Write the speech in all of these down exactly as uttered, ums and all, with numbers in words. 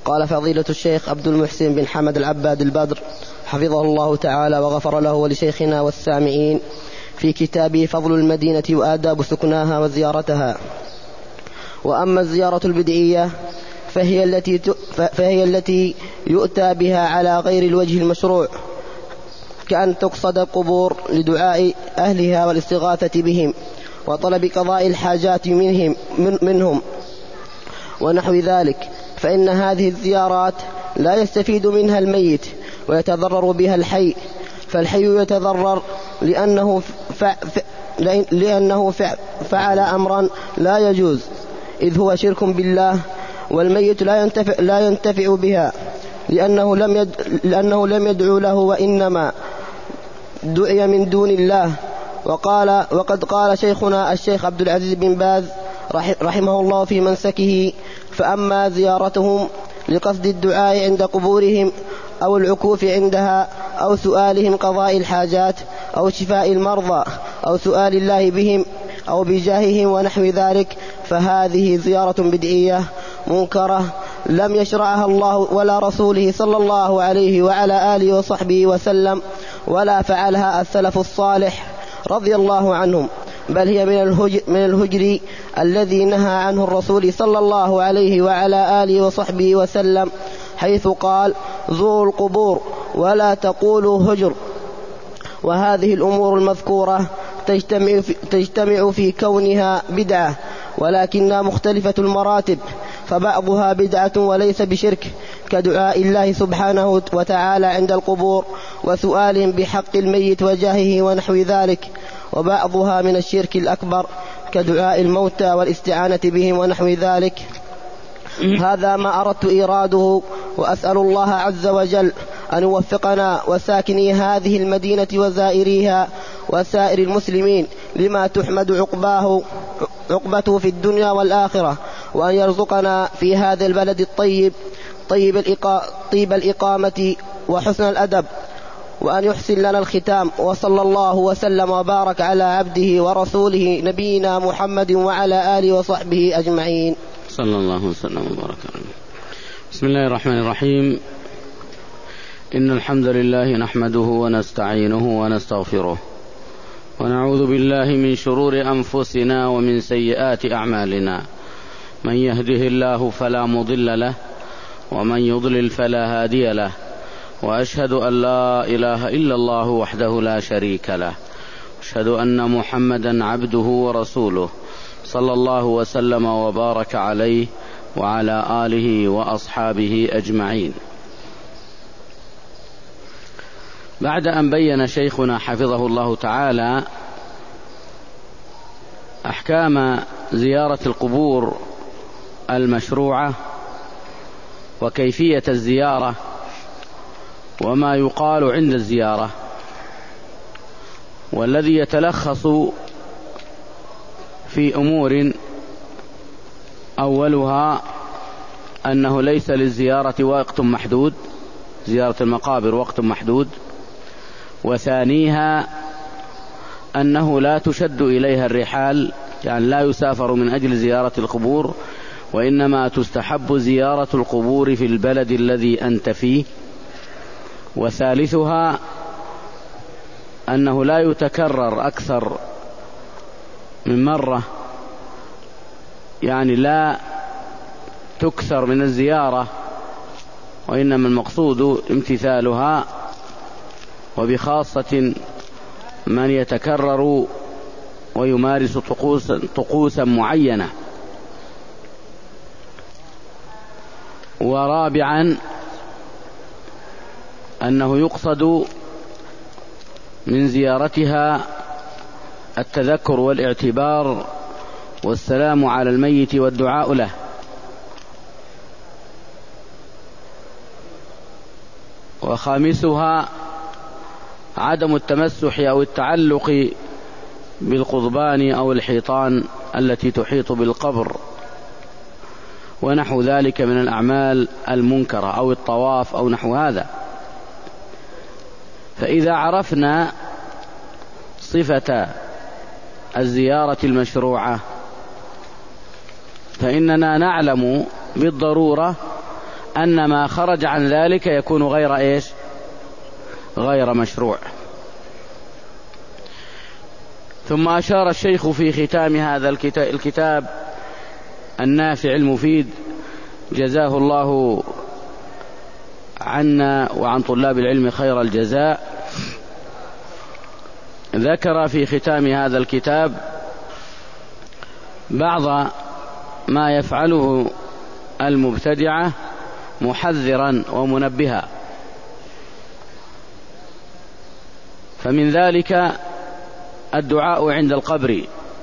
قال فضيلة الشيخ عبد المحسن بن حمد العباد البدر حفظه الله تعالى وغفر له ولشيخنا والسامعين في كتابه فضل المدينة وآداب سكناها وزيارتها: وأما الزيارة البدعية فهي التي, فهي التي يؤتى بها على غير الوجه المشروع، كأن تقصد القبور لدعاء أهلها والاستغاثة بهم وطلب قضاء الحاجات منهم, من منهم ونحو ذلك، فإن هذه الزيارات لا يستفيد منها الميت ويتضرر بها الحي، فالحي يتضرر لأنه, فع لأنه فع فعل أمرا لا يجوز إذ هو شرك بالله، والميت لا ينتفع, لا ينتفع بها لأنه لم, يد لأنه لم يدعو له وإنما دعي من دون الله. وقال وقد قال شيخنا الشيخ عبد العزيز بن باز رحمه الله في منسكه: فأما زيارتهم لقصد الدعاء عند قبورهم أو العكوف عندها أو سؤالهم قضاء الحاجات أو شفاء المرضى أو سؤال الله بهم أو بجاههم ونحو ذلك، فهذه زيارة بدعية منكرة لم يشرعها الله ولا رسوله صلى الله عليه وعلى آله وصحبه وسلم، ولا فعلها السلف الصالح رضي الله عنهم، بل هي من الهجر, من الهجر الذي نهى عنه الرسول صلى الله عليه وعلى آله وصحبه وسلم، حيث قال: زوروا القبور ولا تقولوا هجر. وهذه الأمور المذكورة تجتمع في, تجتمع في كونها بدعة، ولكنها مختلفة المراتب، فبعضها بدعة وليس بشرك، كدعاء الله سبحانه وتعالى عند القبور وسؤالهم بحق الميت وجاهه ونحو ذلك، وبعضها من الشرك الأكبر كدعاء الموتى والاستعانة بهم ونحو ذلك. هذا ما أردت إيراده، وأسأل الله عز وجل أن يوفقنا وساكني هذه المدينة وزائريها وسائر المسلمين لما تحمد عقباه عقبته في الدنيا والآخرة، وأن يرزقنا في هذا البلد الطيب طيب, الإقا... طيب الإقامة وحسن الأدب، وأن يحسن لنا الختام. وصلى الله وسلم وبارك على عبده ورسوله نبينا محمد وعلى آله وصحبه أجمعين. صلى الله وسلم وبارك عليه. بسم الله الرحمن الرحيم. إن الحمد لله نحمده ونستعينه ونستغفره، ونعوذ بالله من شرور أنفسنا ومن سيئات أعمالنا، من يهده الله فلا مضل له ومن يضلل فلا هادي له، وأشهد أن لا إله إلا الله وحده لا شريك له، أشهد أن محمدا عبده ورسوله صلى الله وسلم وبارك عليه وعلى آله وأصحابه أجمعين. بعد أن بين شيخنا حفظه الله تعالى أحكام زيارة القبور المشروعة وكيفية الزيارة وما يقال عند الزيارة، والذي يتلخص في أمور: أولها أنه ليس للزيارة وقت محدود، زيارة المقابر وقت محدود. وثانيها أنه لا تشد إليها الرحال، يعني لا يسافر من أجل زيارة القبور، وإنما تستحب زيارة القبور في البلد الذي أنت فيه. وثالثها أنه لا يتكرر أكثر من مرة، يعني لا تكثر من الزيارة، وإنما المقصود امتثالها، وبخاصة من يتكرر ويمارس طقوسا, طقوسا معينة. ورابعا أنه يقصد من زيارتها التذكر والاعتبار والسلام على الميت والدعاء له. وخامسها عدم التمسح أو التعلق بالقضبان أو الحيطان التي تحيط بالقبر ونحو ذلك من الأعمال المنكرة، أو الطواف أو نحو هذا. فإذا عرفنا صفة الزيارة المشروعة فإننا نعلم بالضرورة أن ما خرج عن ذلك يكون غير إيش؟ غير مشروع. ثم أشار الشيخ في ختام هذا الكتاب النافع المفيد جزاه الله عنا وعن طلاب العلم خير الجزاء، ذكر في ختام هذا الكتاب بعض ما يفعله المبتدعة محذرا ومنبها. فمن ذلك الدعاء عند القبر،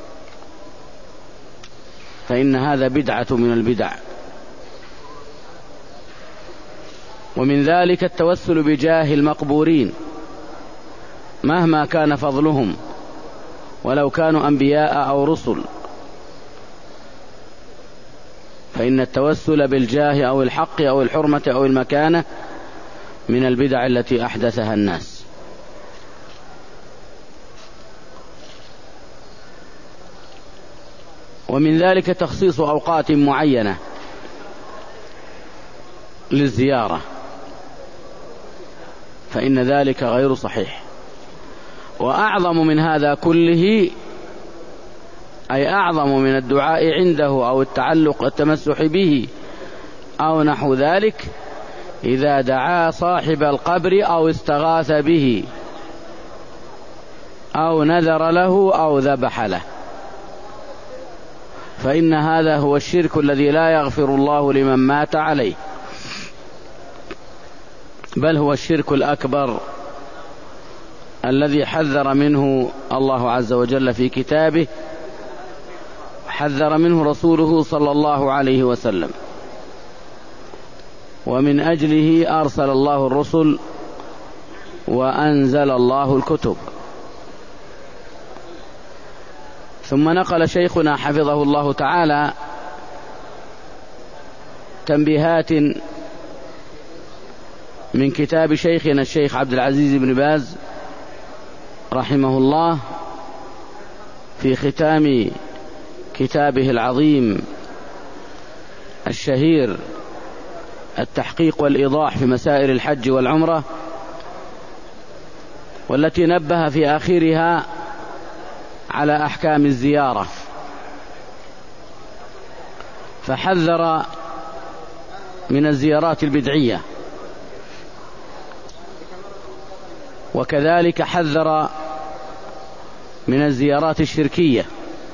فإن هذا بدعة من البدع. ومن ذلك التوسل بجاه المقبورين مهما كان فضلهم ولو كانوا أنبياء أو رسل، فإن التوسل بالجاه أو الحق أو الحرمة أو المكانة من البدع التي أحدثها الناس. ومن ذلك تخصيص أوقات معينة للزيارة، فإن ذلك غير صحيح. وأعظم من هذا كله، أي أعظم من الدعاء عنده أو التعلق التمسح به أو نحو ذلك، إذا دعا صاحب القبر أو استغاث به أو نذر له أو ذبح له، فإن هذا هو الشرك الذي لا يغفر الله لمن مات عليه، بل هو الشرك الأكبر الذي حذر منه الله عز وجل في كتابه، حذر منه رسوله صلى الله عليه وسلم، ومن أجله أرسل الله الرسل وأنزل الله الكتب. ثم نقل شيخنا حفظه الله تعالى تنبيهات من كتاب شيخنا الشيخ عبد العزيز بن باز رحمه الله في ختام كتابه العظيم الشهير التحقيق والإيضاح في مسائل الحج والعمرة، والتي نبه في آخرها على أحكام الزيارة، فحذر من الزيارات البدعية، وكذلك حذر من الزيارات الشركية.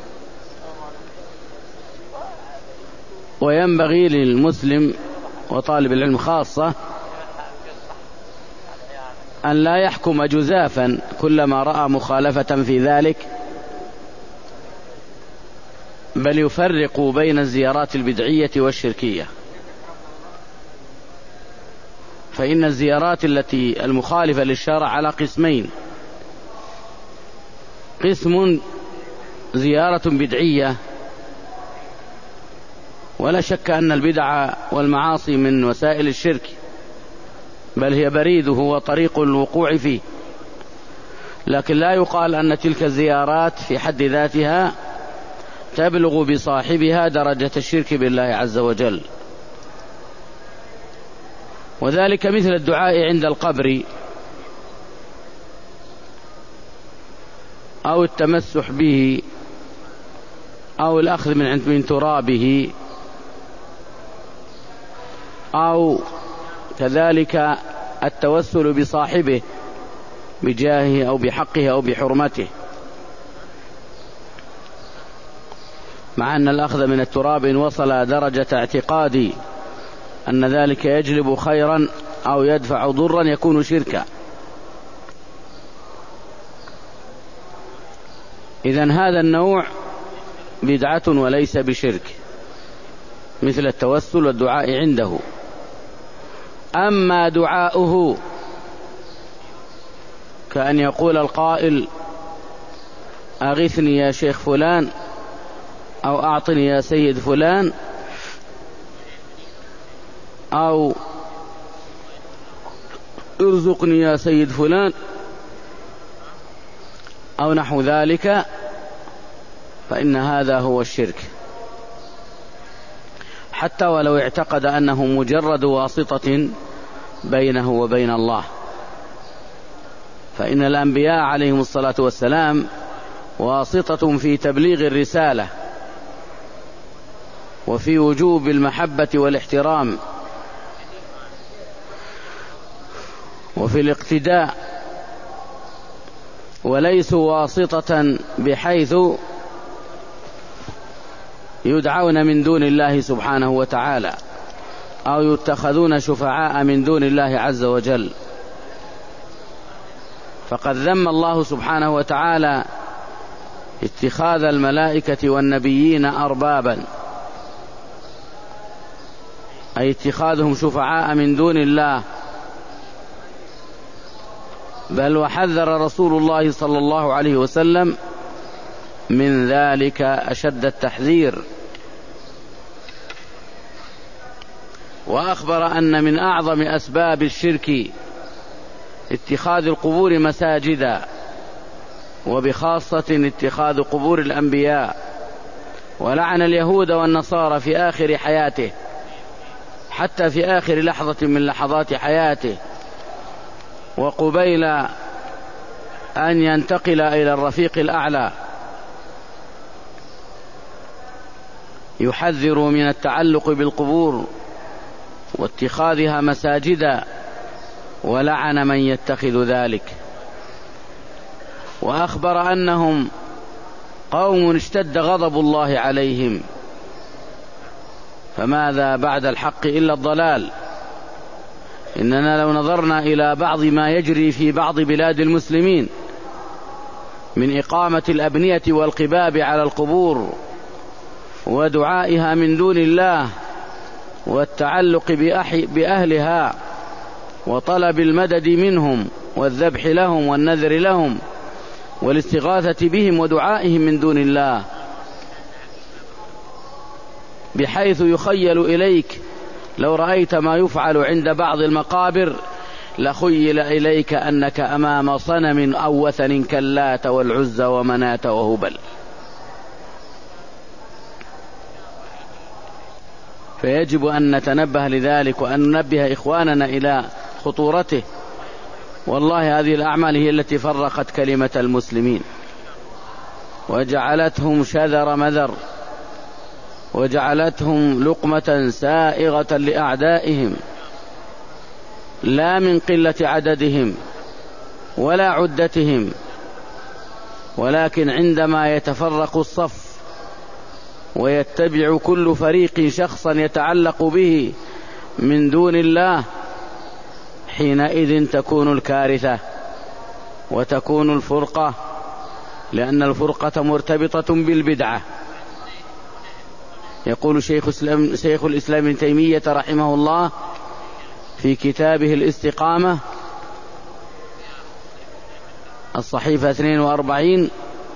وينبغي للمسلم وطالب العلم خاصة أن لا يحكم جزافا كلما رأى مخالفة في ذلك، بل يفرق بين الزيارات البدعية والشركية. فإن الزيارات التي المخالفة للشرع على قسمين: قسم زيارة بدعية، ولا شك أن البدع والمعاصي من وسائل الشرك، بل هي بريده وطريق الوقوع فيه، لكن لا يقال أن تلك الزيارات في حد ذاتها تبلغ بصاحبها درجة الشرك بالله عز وجل. وذلك مثل الدعاء عند القبر أو التمسح به أو الأخذ من من ترابه، أو كذلك التوسل بصاحبه بجاهه أو بحقه أو بحرمته، مع أن الأخذ من التراب إن وصل درجة اعتقادي أن ذلك يجلب خيرا أو يدفع ضرا يكون شركا. إذن هذا النوع بدعة وليس بشرك، مثل التوسل والدعاء عنده. أما دعاؤه كأن يقول القائل: أغثني يا شيخ فلان، أو أعطني يا سيد فلان، أو ارزقني يا سيد فلان، أو نحو ذلك، فإن هذا هو الشرك، حتى ولو اعتقد أنه مجرد واسطة بينه وبين الله. فإن الأنبياء عليهم الصلاة والسلام واسطة في تبليغ الرسالة وفي وجوب المحبة والاحترام وفي الاقتداء، وليسوا واسطة بحيث يدعون من دون الله سبحانه وتعالى أو يتخذون شفعاء من دون الله عز وجل. فقد ذم الله سبحانه وتعالى اتخاذ الملائكة والنبيين أربابا، أي اتخاذهم شفعاء من دون الله، بل وحذر رسول الله صلى الله عليه وسلم من ذلك أشد التحذير، وأخبر أن من أعظم أسباب الشرك اتخاذ القبور مساجدا، وبخاصة اتخاذ قبور الأنبياء. ولعن اليهود والنصارى في آخر حياته، حتى في آخر لحظة من لحظات حياته وقبيل أن ينتقل إلى الرفيق الأعلى، يحذر من التعلق بالقبور واتخاذها مساجدا، ولعن من يتخذ ذلك. وأخبر أنهم قوم اشتد غضب الله عليهم، فماذا بعد الحق إلا الضلال. إننا لو نظرنا إلى بعض ما يجري في بعض بلاد المسلمين من إقامة الأبنية والقباب على القبور ودعائها من دون الله والتعلق بأهلها وطلب المدد منهم والذبح لهم والنذر لهم والاستغاثة بهم ودعائهم من دون الله، بحيث يخيل إليك لو رأيت ما يفعل عند بعض المقابر لخيل إليك أنك أمام صنم أو وثن كاللات والعزى ومناة وهبل. فيجب أن نتنبه لذلك وأن ننبه إخواننا إلى خطورته. والله هذه الأعمال هي التي فرقت كلمة المسلمين وجعلتهم شذر مذر، وجعلتهم لقمة سائغة لأعدائهم، لا من قلة عددهم ولا عدتهم، ولكن عندما يتفرق الصف ويتبع كل فريق شخصا يتعلق به من دون الله، حينئذ تكون الكارثة وتكون الفرقة، لأن الفرقة مرتبطة بالبدعة. يقول شيخ الإسلام, شيخ الإسلام ابن تيمية رحمه الله في كتابه الاستقامة الصحيفة اثنين وأربعين: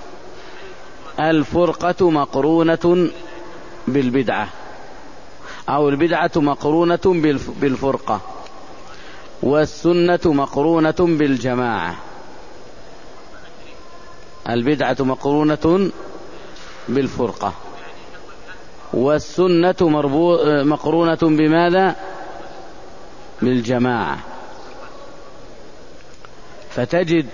الفرقة مقرونة بالبدعة، أو البدعة مقرونة بالفرقة، والسنة مقرونة بالجماعة. البدعة مقرونة بالفرقة، والسنة مقرونة بماذا؟ بالجماعة. فتجد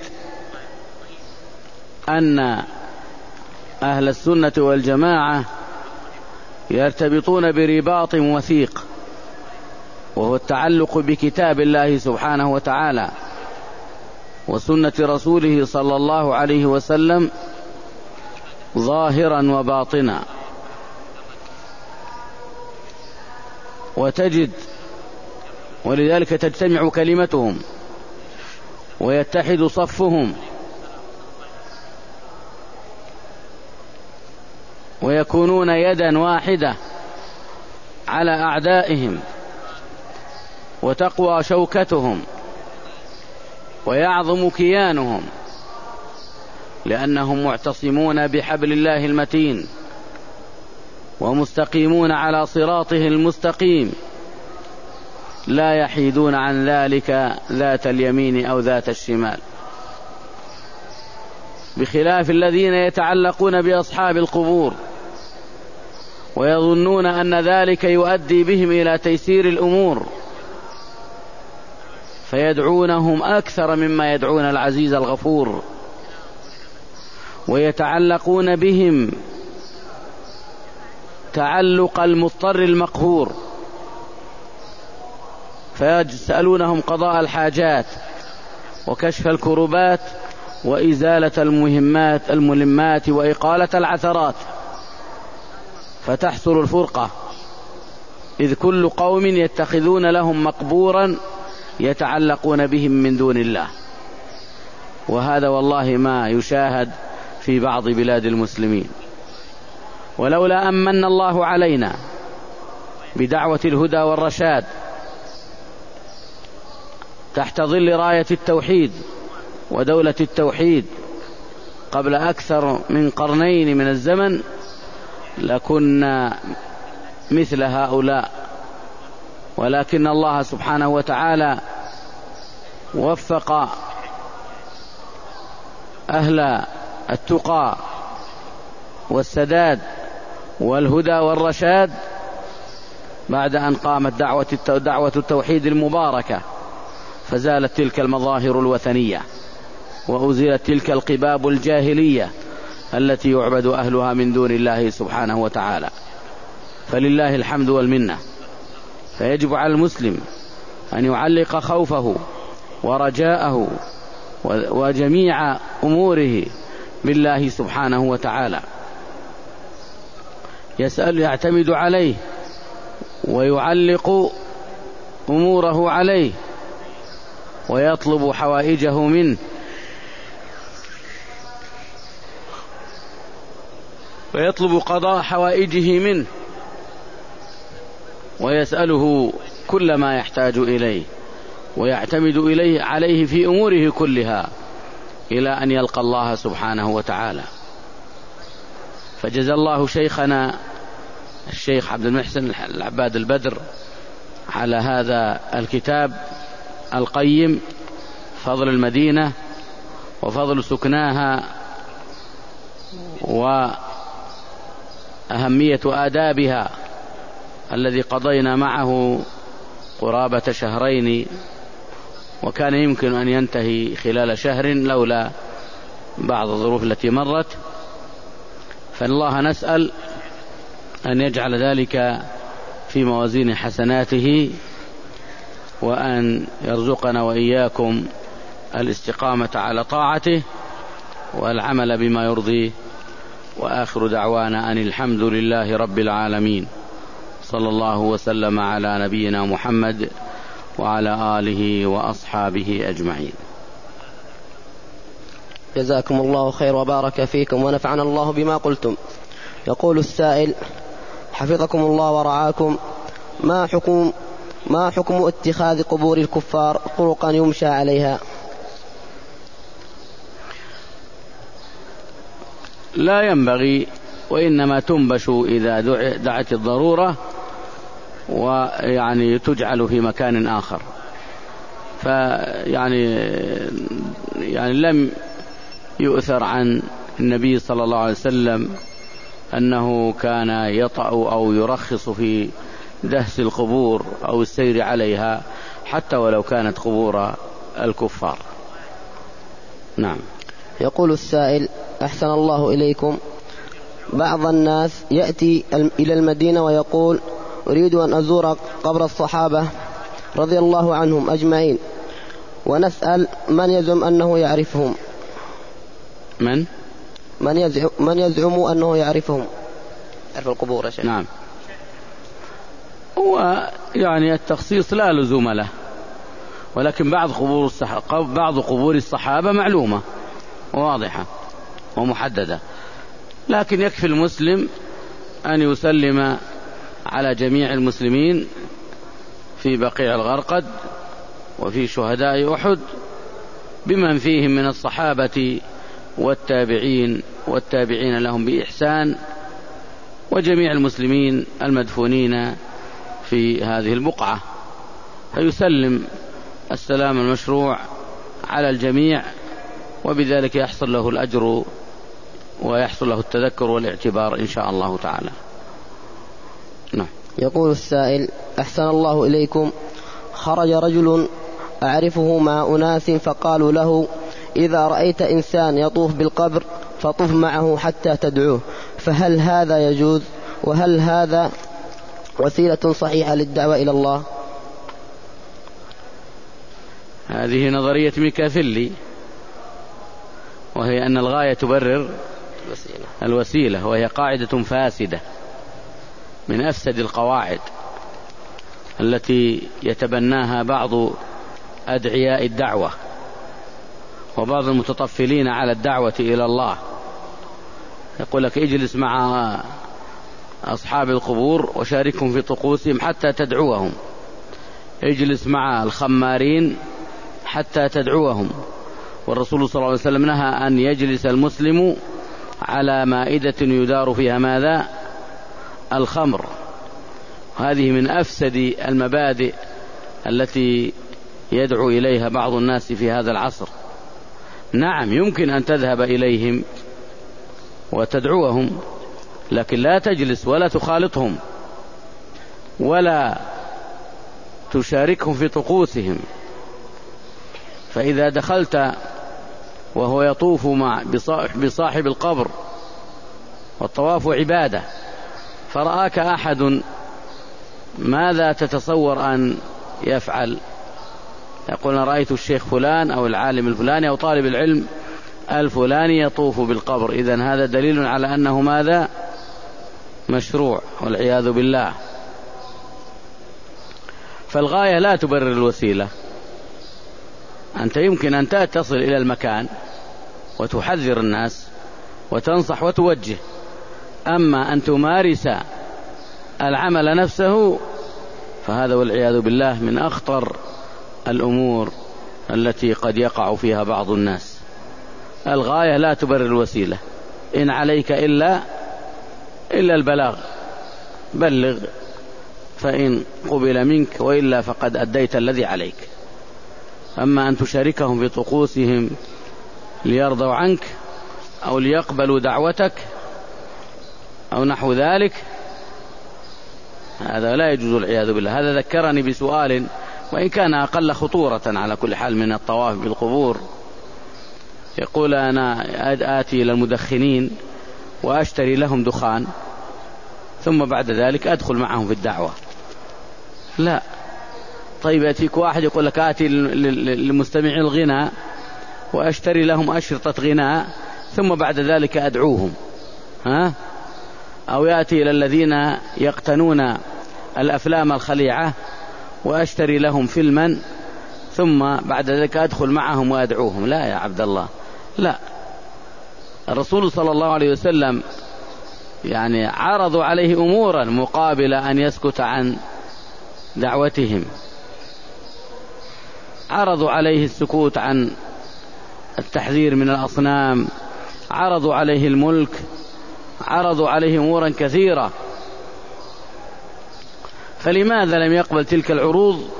أن أهل السنة والجماعة يرتبطون برباط وثيق، وهو التعلق بكتاب الله سبحانه وتعالى وسنة رسوله صلى الله عليه وسلم ظاهرا وباطنا. وتجد ولذلك تجتمع كلمتهم ويتحد صفهم ويكونون يدا واحدة على أعدائهم، وتقوى شوكتهم ويعظم كيانهم، لأنهم معتصمون بحبل الله المتين ومستقيمون على صراطه المستقيم، لا يحيدون عن ذلك ذات اليمين أو ذات الشمال، بخلاف الذين يتعلقون بأصحاب القبور ويظنون أن ذلك يؤدي بهم إلى تيسير الأمور، فيدعونهم أكثر مما يدعون العزيز الغفور، ويتعلقون بهم تعلق المضطر المقهور، فيسألونهم قضاء الحاجات وكشف الكربات وإزالة المهمات الملمات وإقالة العثرات، فتحصل الفرقة، إذ كل قوم يتخذون لهم مقبورا يتعلقون بهم من دون الله. وهذا والله ما يشاهد في بعض بلاد المسلمين. ولولا أن من الله علينا بدعوة الهدى والرشاد تحت ظل راية التوحيد ودولة التوحيد قبل أكثر من قرنين من الزمن لكنا مثل هؤلاء، ولكن الله سبحانه وتعالى وفق أهل التقى والسداد والهدى والرشاد بعد أن قامت دعوة دعوة التوحيد المباركة، فزالت تلك المظاهر الوثنية وأزيلت تلك القباب الجاهلية التي يعبد أهلها من دون الله سبحانه وتعالى. فلله الحمد والمنة. فيجب على المسلم أن يعلق خوفه ورجاءه وجميع أموره بالله سبحانه وتعالى، يسأل يعتمد عليه ويعلق أموره عليه ويطلب حوائجه منه، ويطلب قضاء حوائجه منه، ويسأله كل ما يحتاج إليه، ويعتمد إليه عليه في أموره كلها إلى أن يلقى الله سبحانه وتعالى. فجزى الله شيخنا الشيخ عبد المحسن العباد البدر على هذا الكتاب القيم، فضل المدينة وفضل سكناها وأهمية آدابها، الذي قضينا معه قرابة شهرين، وكان يمكن أن ينتهي خلال شهر لولا بعض الظروف التي مرت. فالله نسأل أن يجعل ذلك في موازين حسناته، وأن يرزقنا وإياكم الاستقامة على طاعته والعمل بما يرضيه. وآخر دعوانا أن الحمد لله رب العالمين، صلى الله وسلم على نبينا محمد وعلى آله وأصحابه أجمعين. جزاكم الله خير وبارك فيكم ونفعنا الله بما قلتم. يقول السائل حفظكم الله ورعاكم: ما حكم ما حكم اتخاذ قبور الكفار طرقا يمشى عليها؟ لا ينبغي، وإنما تنبش إذا دعت الضرورة، ويعني تجعل في مكان آخر. فيعني يعني لم يؤثر عن النبي صلى الله عليه وسلم أنه كان يطأ أو يرخص في دهس القبور أو السير عليها حتى ولو كانت قبور الكفار. نعم. يقول السائل: أحسن الله إليكم، بعض الناس يأتي إلى المدينة ويقول: أريد أن أزور قبر الصحابة رضي الله عنهم أجمعين، ونسأل من يزعم أنه يعرفهم. من؟ من يزعم, من يزعم أنه يعرفهم، يعرف القبور يا شيخ. نعم. هو يعني التخصيص لا لزوم له، ولكن بعض قبور الصحابة بعض قبور الصحابة معلومة واضحة ومحددة، لكن يكفي المسلم أن يسلم على جميع المسلمين في بقيع الغرقد وفي شهداء أحد بمن فيهم من الصحابة والتابعين والتابعين لهم بإحسان، وجميع المسلمين المدفونين في هذه البقعة، فيسلم السلام المشروع على الجميع، وبذلك يحصل له الأجر ويحصل له التذكر والاعتبار إن شاء الله تعالى. نعم. يقول السائل: أحسن الله إليكم، خرج رجل أعرفه مع أناس فقالوا له: إذا رأيت إنسان يطوف بالقبر فطف معه حتى تدعوه، فهل هذا يجوز؟ وهل هذا وسيلة صحيحة للدعوة إلى الله؟ هذه نظرية ميكافيلي، وهي أن الغاية تبرر الوسيلة، وهي قاعدة فاسدة من أفسد القواعد التي يتبناها بعض أدعياء الدعوة وبعض المتطفلين على الدعوة إلى الله. يقول لك: اجلس مع أصحاب القبور وشاركهم في طقوسهم حتى تدعوهم، اجلس مع الخمارين حتى تدعوهم. والرسول صلى الله عليه وسلم نهى أن يجلس المسلم على مائدة يدار فيها ماذا؟ الخمر. هذه من أفسد المبادئ التي يدعو إليها بعض الناس في هذا العصر. نعم، يمكن أن تذهب إليهم وتدعوهم، لكن لا تجلس ولا تخالطهم ولا تشاركهم في طقوسهم. فإذا دخلت وهو يطوف مع بصاحب القبر، والطواف عبادة، فرآك أحد، ماذا تتصور أن يفعل؟ يقول: رأيت الشيخ فلان أو العالم الفلاني أو طالب العلم الفلاني يطوف بالقبر، إذن هذا دليل على أنه ماذا؟ مشروع، والعياذ بالله. فالغاية لا تبرر الوسيلة. أنت يمكن أن تصل إلى المكان وتحذر الناس وتنصح وتوجه، أما أن تمارس العمل نفسه فهذا والعياذ بالله من أخطر الأمور التي قد يقع فيها بعض الناس. الغاية لا تبرر الوسيلة. إن عليك إلا إلا البلاغ، بلغ فإن قبل منك، وإلا فقد أديت الذي عليك. أما أن تشاركهم في طقوسهم ليرضوا عنك أو ليقبلوا دعوتك أو نحو ذلك، هذا لا يجوز، العياذ بالله. هذا ذكرني بسؤال، وإن كان أقل خطورة على كل حال من الطواف بالقبور. يقول: أنا آتي إلى المدخنين وأشتري لهم دخان، ثم بعد ذلك أدخل معهم في الدعوة. لا. طيب، يأتيك واحد يقول لك: آتي للمستمعين الغناء وأشتري لهم أشرطة غناء، ثم بعد ذلك أدعوهم، ها؟ أو يأتي إلى الذين يقتنون الأفلام الخليعة وأشتري لهم فيلما، ثم بعد ذلك أدخل معهم وأدعوهم. لا يا عبد الله، لا. الرسول صلى الله عليه وسلم يعني عرضوا عليه أمورا مقابل أن يسكت عن دعوتهم. عرضوا عليه السكوت عن التحذير من الأصنام، عرضوا عليه الملك، عرضوا عليه أمورا كثيرة، فلماذا لم يقبل تلك العروض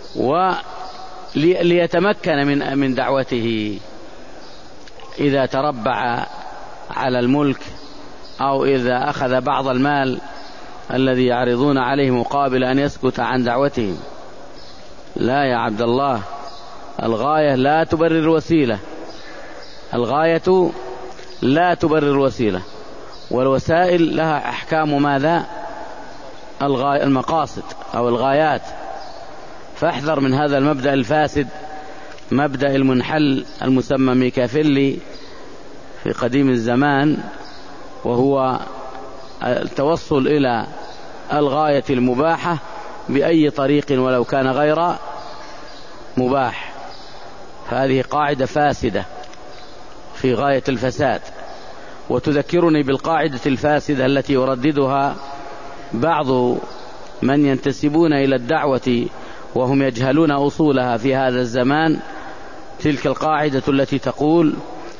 وليتمكن من من دعوته؟ إذا تربع على الملك أو إذا أخذ بعض المال الذي يعرضون عليه مقابل أن يسكت عن دعوتهم. لا يا عبد الله، الغاية لا تبرر الوسيلة. الغاية لا تبرر الوسيلة، والوسائل لها أحكام ماذا؟ الغاية، المقاصد أو الغايات. فاحذر من هذا المبدأ الفاسد، مبدأ المنحل المسمى ميكافيلي في قديم الزمان، وهو التوصل إلى الغاية المباحة بأي طريق ولو كان غير مباح. فهذه قاعدة فاسدة في غاية الفساد، وتذكرني بالقاعدة الفاسدة التي يرددها بعض من ينتسبون إلى الدعوة وهم يجهلون أصولها في هذا الزمان. تلك القاعدة التي تقول: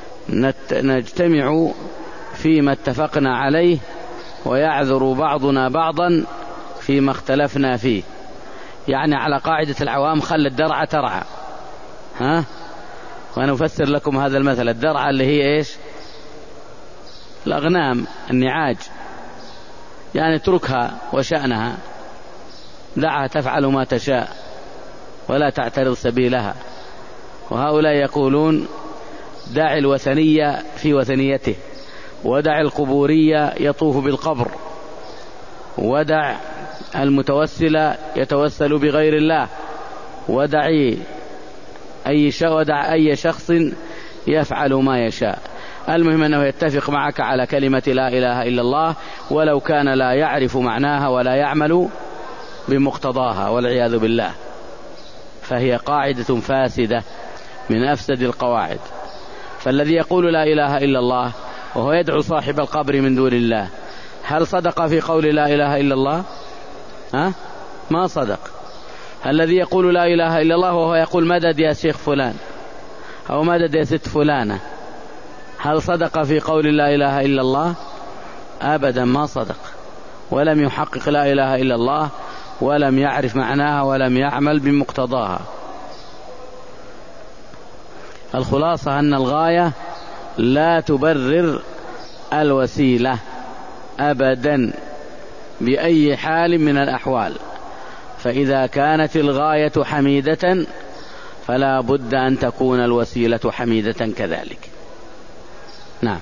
نجتمع فيما اتفقنا عليه ويعذر بعضنا بعضا فيما اختلفنا فيه. يعني على قاعدة العوام: خل الدرعة ترعى. ها؟ وأنا أفسر لكم هذا المثل. الدرعة اللي هي إيش؟ الأغنام، النعاج. يعني اتركها وشأنها، دعها تفعل ما تشاء ولا تعترض سبيلها. وهؤلاء يقولون دع الوثنية في وثنيته، ودع القبورية يطوف بالقبر، ودع المتوسل يتوسل بغير الله، ودع أي, ودع أي شخص يفعل ما يشاء. المهم أنه يتفق معك على كلمة لا إله إلا الله ولو كان لا يعرف معناها ولا يعمل بمقتضاها والعياذ بالله، فهي قاعدة فاسدة من أفسد القواعد. فالذي يقول لا إله إلا الله وهو يدعو صاحب القبر من دون الله، هل صدق في قول لا إله إلا الله؟ ها؟ ما صدق. الذي يقول لا إله إلا الله وهو يقول مدد يا شيخ فلان أو مدد يا ست فلانة، هل صدق في قول لا إله إلا الله؟ أبدا ما صدق، ولم يحقق لا إله إلا الله ولم يعرف معناها ولم يعمل بمقتضاها. الخلاصة أن الغاية لا تبرر الوسيلة أبدا بأي حال من الأحوال، فإذا كانت الغاية حميدة فلا بد أن تكون الوسيلة حميدة كذلك. نعم.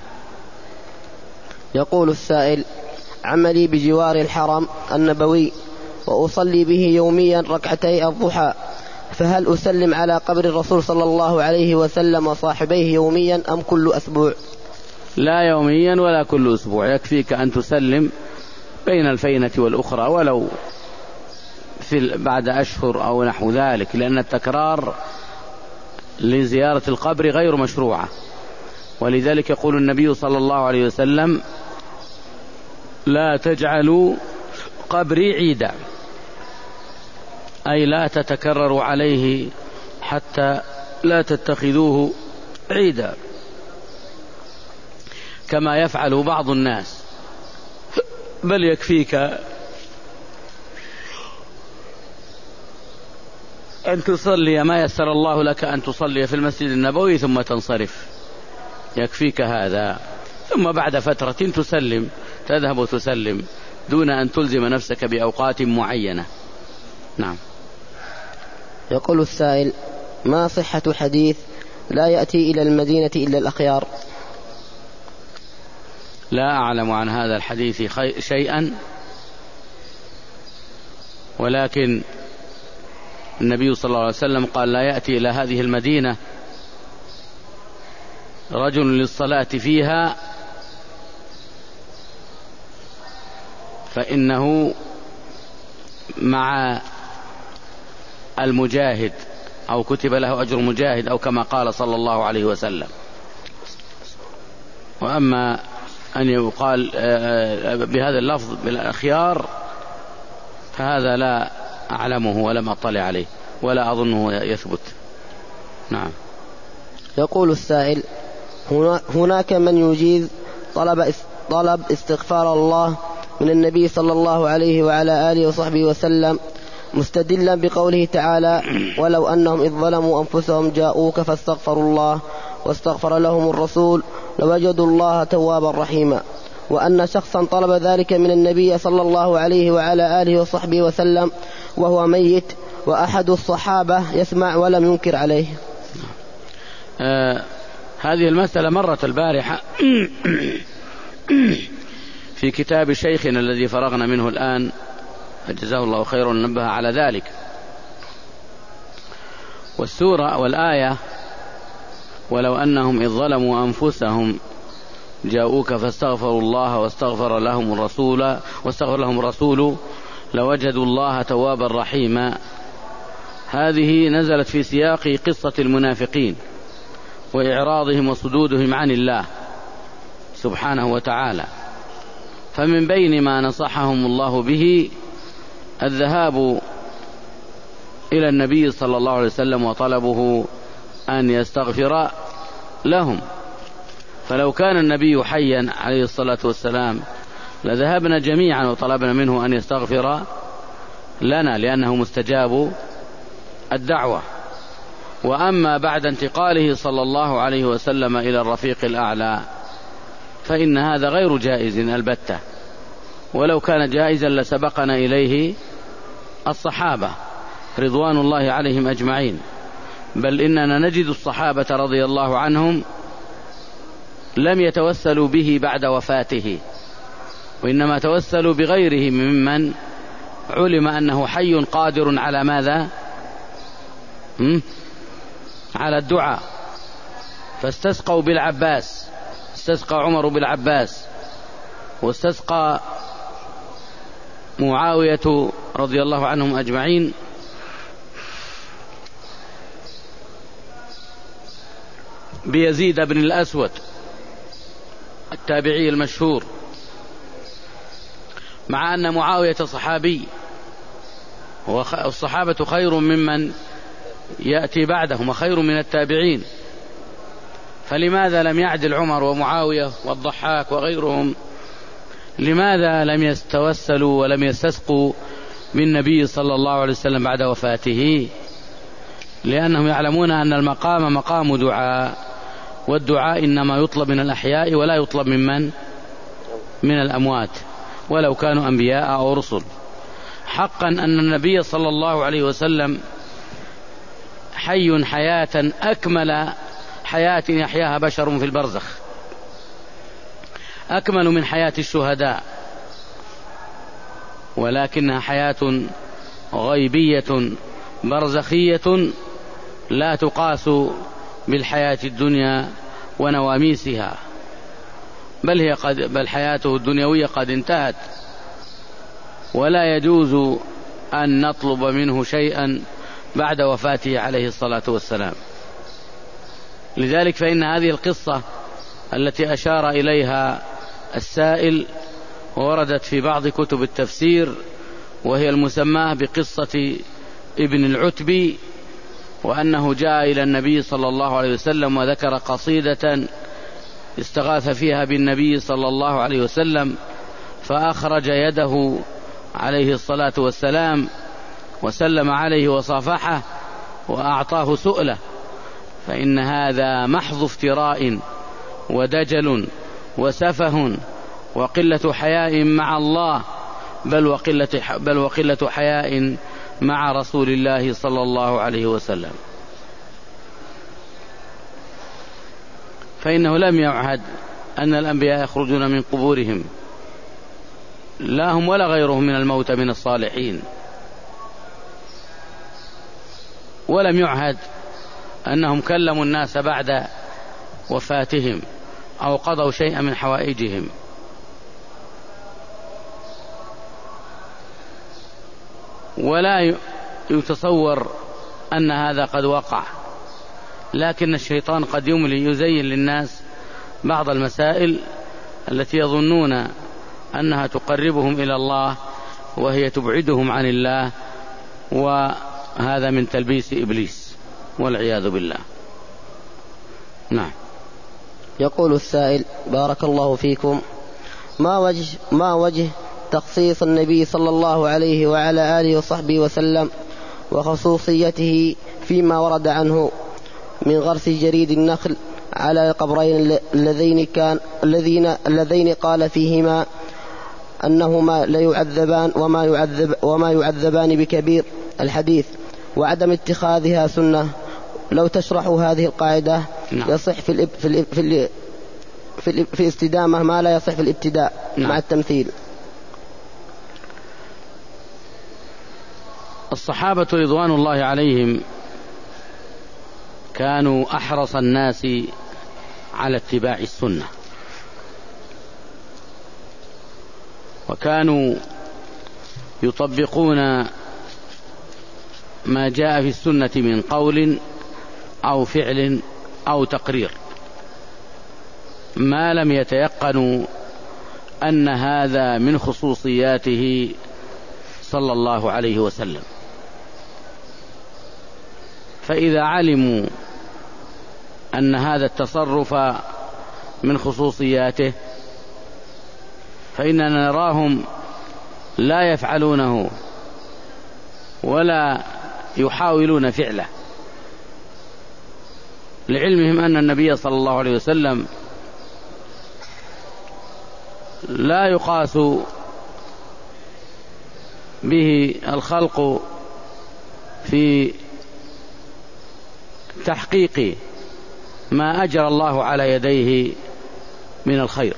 يقول السائل: عملي بجوار الحرم النبوي وأصلي به يوميا ركعتي الضحى، فهل أسلم على قبر الرسول صلى الله عليه وسلم وصاحبيه يوميا أم كل أسبوع؟ لا يوميا ولا كل أسبوع، يكفيك أن تسلم بين الفينة والأخرى ولو في بعد أشهر أو نحو ذلك، لأن التكرار لزيارة القبر غير مشروعة. ولذلك يقول النبي صلى الله عليه وسلم: لا تجعلوا قبري عيدا، أي لا تتكرروا عليه حتى لا تتخذوه عيدا كما يفعل بعض الناس، بل يكفيك أن تصلي ما يسر الله لك أن تصلي في المسجد النبوي ثم تنصرف، يكفيك هذا، ثم بعد فترة تسلم، تذهب وتسلم دون أن تلزم نفسك بأوقات معينة. نعم. يقول السائل: ما صحة حديث لا يأتي إلى المدينة إلا الأخيار؟ لا أعلم عن هذا الحديث شيئا، ولكن النبي صلى الله عليه وسلم قال: لا يأتي إلى هذه المدينة رجل للصلاة فيها فإنه مع المجاهد، أو كتب له أجر مجاهد، أو كما قال صلى الله عليه وسلم. وأما أن يقال بهذا اللفظ بالأخيار فهذا لا أعلمه ولم أطلع عليه ولا أظنه يثبت. نعم. يقول السائل: هناك من يجيز طلب طلب استغفار الله من النبي صلى الله عليه وعلى آله وصحبه وسلم مستدلا بقوله تعالى: ولو أنهم إذ ظلموا أنفسهم جاءوك فاستغفروا الله واستغفر لهم الرسول لوجدوا الله توابا رحيما، وأن شخصا طلب ذلك من النبي صلى الله عليه وعلى آله وصحبه وسلم وهو ميت، وأحد الصحابة يسمع ولم ينكر عليه. آه هذه المسألة مرت البارحة في كتاب شيخنا الذي فرغنا منه الآن، جزاه الله خيرا، نبه على ذلك. والسورة والآية: ولو أنهم إذ ظلموا أنفسهم جاءوك فاستغفروا الله واستغفر لهم الرسول واستغفر لهم الرسول لوجدوا الله توابا رحيما، هذه نزلت في سياق قصة المنافقين وإعراضهم وصدودهم عن الله سبحانه وتعالى. فمن بين ما نصحهم الله به الذهاب إلى النبي صلى الله عليه وسلم وطلبه أن يستغفر لهم، فلو كان النبي حيا عليه الصلاة والسلام لذهبنا جميعا وطلبنا منه أن يستغفر لنا، لأنه مستجاب الدعوة. وأما بعد انتقاله صلى الله عليه وسلم إلى الرفيق الأعلى فإن هذا غير جائز البتة، ولو كان جائزا لسبقنا إليه الصحابة رضوان الله عليهم أجمعين، بل إننا نجد الصحابة رضي الله عنهم لم يتوسلوا به بعد وفاته، وإنما توسلوا بغيره ممن علم أنه حي قادر على ماذا؟ على الدعاء. فاستسقوا بالعباس، استسقى عمر بالعباس، واستسقى معاوية رضي الله عنهم أجمعين بيزيد بن الأسود التابعي المشهور، مع أن معاوية صحابي، والصحابة خير ممن يأتي بعدهم وخير من التابعين، فلماذا لم يعدل عمر ومعاوية والضحاك وغيرهم؟ لماذا لم يتوسلوا ولم يستسقوا بالنبي صلى الله عليه وسلم بعد وفاته؟ لأنهم يعلمون أن المقام مقام دعاء، والدعاء إنما يطلب من الأحياء ولا يطلب ممن من الأموات ولو كانوا أنبياء أو رسل. حقا أن النبي صلى الله عليه وسلم حي حياة أكمل حياة يحياها بشر في البرزخ، أكمل من حياة الشهداء، ولكنها حياة غيبية برزخية لا تقاس بالحياة الدنيا ونواميسها، بل هي قد بل حياته الدنيوية قد انتهت، ولا يجوز أن نطلب منه شيئا بعد وفاته عليه الصلاة والسلام. لذلك فإن هذه القصة التي أشار إليها السائل ووردت في بعض كتب التفسير، وهي المسماة بقصة ابن العتبي، وأنه جاء إلى النبي صلى الله عليه وسلم وذكر قصيدة استغاث فيها بالنبي صلى الله عليه وسلم، فأخرج يده عليه الصلاة والسلام وسلم عليه وصافحه وأعطاه سؤله، فإن هذا محض افتراء ودجل وسفه وقلة حياء مع الله، بل وقلة, بل وقلة حياء مع رسول الله صلى الله عليه وسلم. فإنه لم يعهد أن الأنبياء يخرجون من قبورهم، لا هم ولا غيرهم من الموتى من الصالحين، ولم يعهد أنهم كلموا الناس بعد وفاتهم أو قضوا شيئا من حوائجهم. ولا يتصور أن هذا قد وقع، لكن الشيطان قد يملي يزين للناس بعض المسائل التي يظنون أنها تقربهم إلى الله وهي تبعدهم عن الله، وهذا من تلبيس إبليس والعياذ بالله. نعم. يقول السائل: بارك الله فيكم، ما وجه ما وجه تخصيص النبي صلى الله عليه وعلى آله وصحبه وسلم وخصوصيته فيما ورد عنه من غرس جريد النخل على القبرين اللذين كان الذين اللذين قال فيهما أنهما لا يعذبان وما يعذب وما يعذبان بكبير الحديث، وعدم اتخاذها سنة؟ لو تشرحوا هذه القاعدة. نعم. يصح في الاب في الاب في الاب في, الاب في الاستدامة ما لا يصح في الابتداء. نعم. مع التمثيل. الصحابة رضوان الله عليهم كانوا أحرص الناس على اتباع السنة، وكانوا يطبقون ما جاء في السنة من قول أو فعل أو تقرير، ما لم يتيقنوا أن هذا من خصوصياته صلى الله عليه وسلم. فإذا علموا أن هذا التصرف من خصوصياته فإننا نراهم لا يفعلونه ولا يحاولون فعله، لعلمهم أن النبي صلى الله عليه وسلم لا يقاس به الخلق في تحقيق ما أجرى الله على يديه من الخير.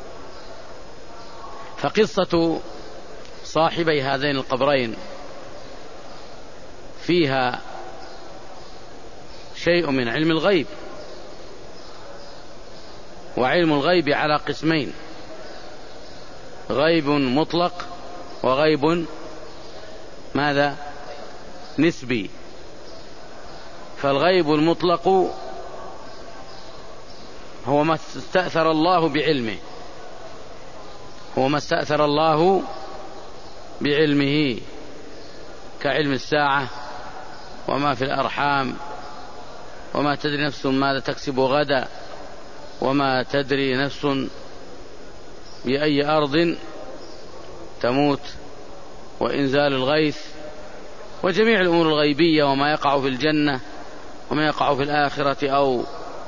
فقصة صاحبي هذين القبرين فيها شيء من علم الغيب، وعلم الغيب على قسمين: غيب مطلق وغيب ماذا؟ نسبي. فالغيب المطلق هو ما استأثر الله بعلمه، هو ما استأثر الله بعلمه كعلم الساعة وما في الأرحام، وما تدري نفس ماذا تكسب غدا، وما تدري نفس بأي أرض تموت، وإنزال الغيث، وجميع الأمور الغيبية، وما يقع في الجنة وما يقع في الآخرة أو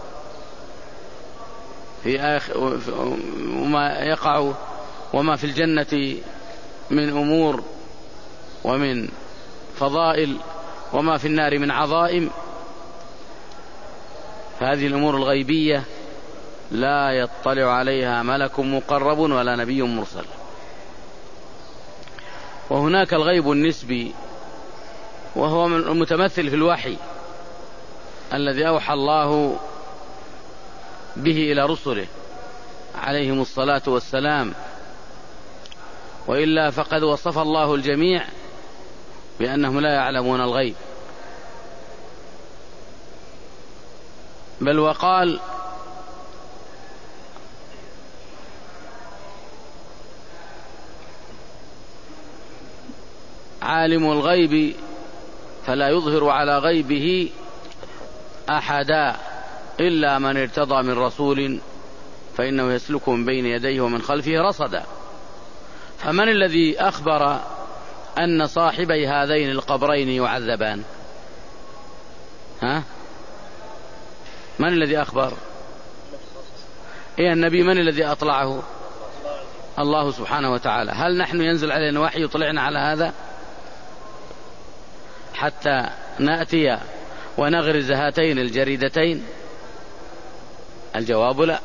في آخر، وما يقع وما في الجنة من أمور ومن فضائل، وما في النار من عظائم. فهذه الأمور الغيبية لا يطلع عليها ملك مقرب ولا نبي مرسل. وهناك الغيب النسبي، وهو المتمثل في الوحي الذي أوحى الله به إلى رسله عليهم الصلاة والسلام، وإلا فقد وصف الله الجميع بأنهم لا يعلمون الغيب، بل وقال: عالم الغيب فلا يظهر على غيبه أحدا إلا من ارتضى من رسول فإنه يسلك من بين يديه ومن خلفه رصدا. فمن الذي أخبر أن صاحبي هذين القبرين يعذبان؟ ها؟ من الذي أخبر؟ إيه النبي؟ من الذي أطلعه؟ الله سبحانه وتعالى. هل نحن ينزل علينا وحي يطلعنا على هذا حتى نأتي ونغرز هاتين الجريدتين؟ الجواب لا.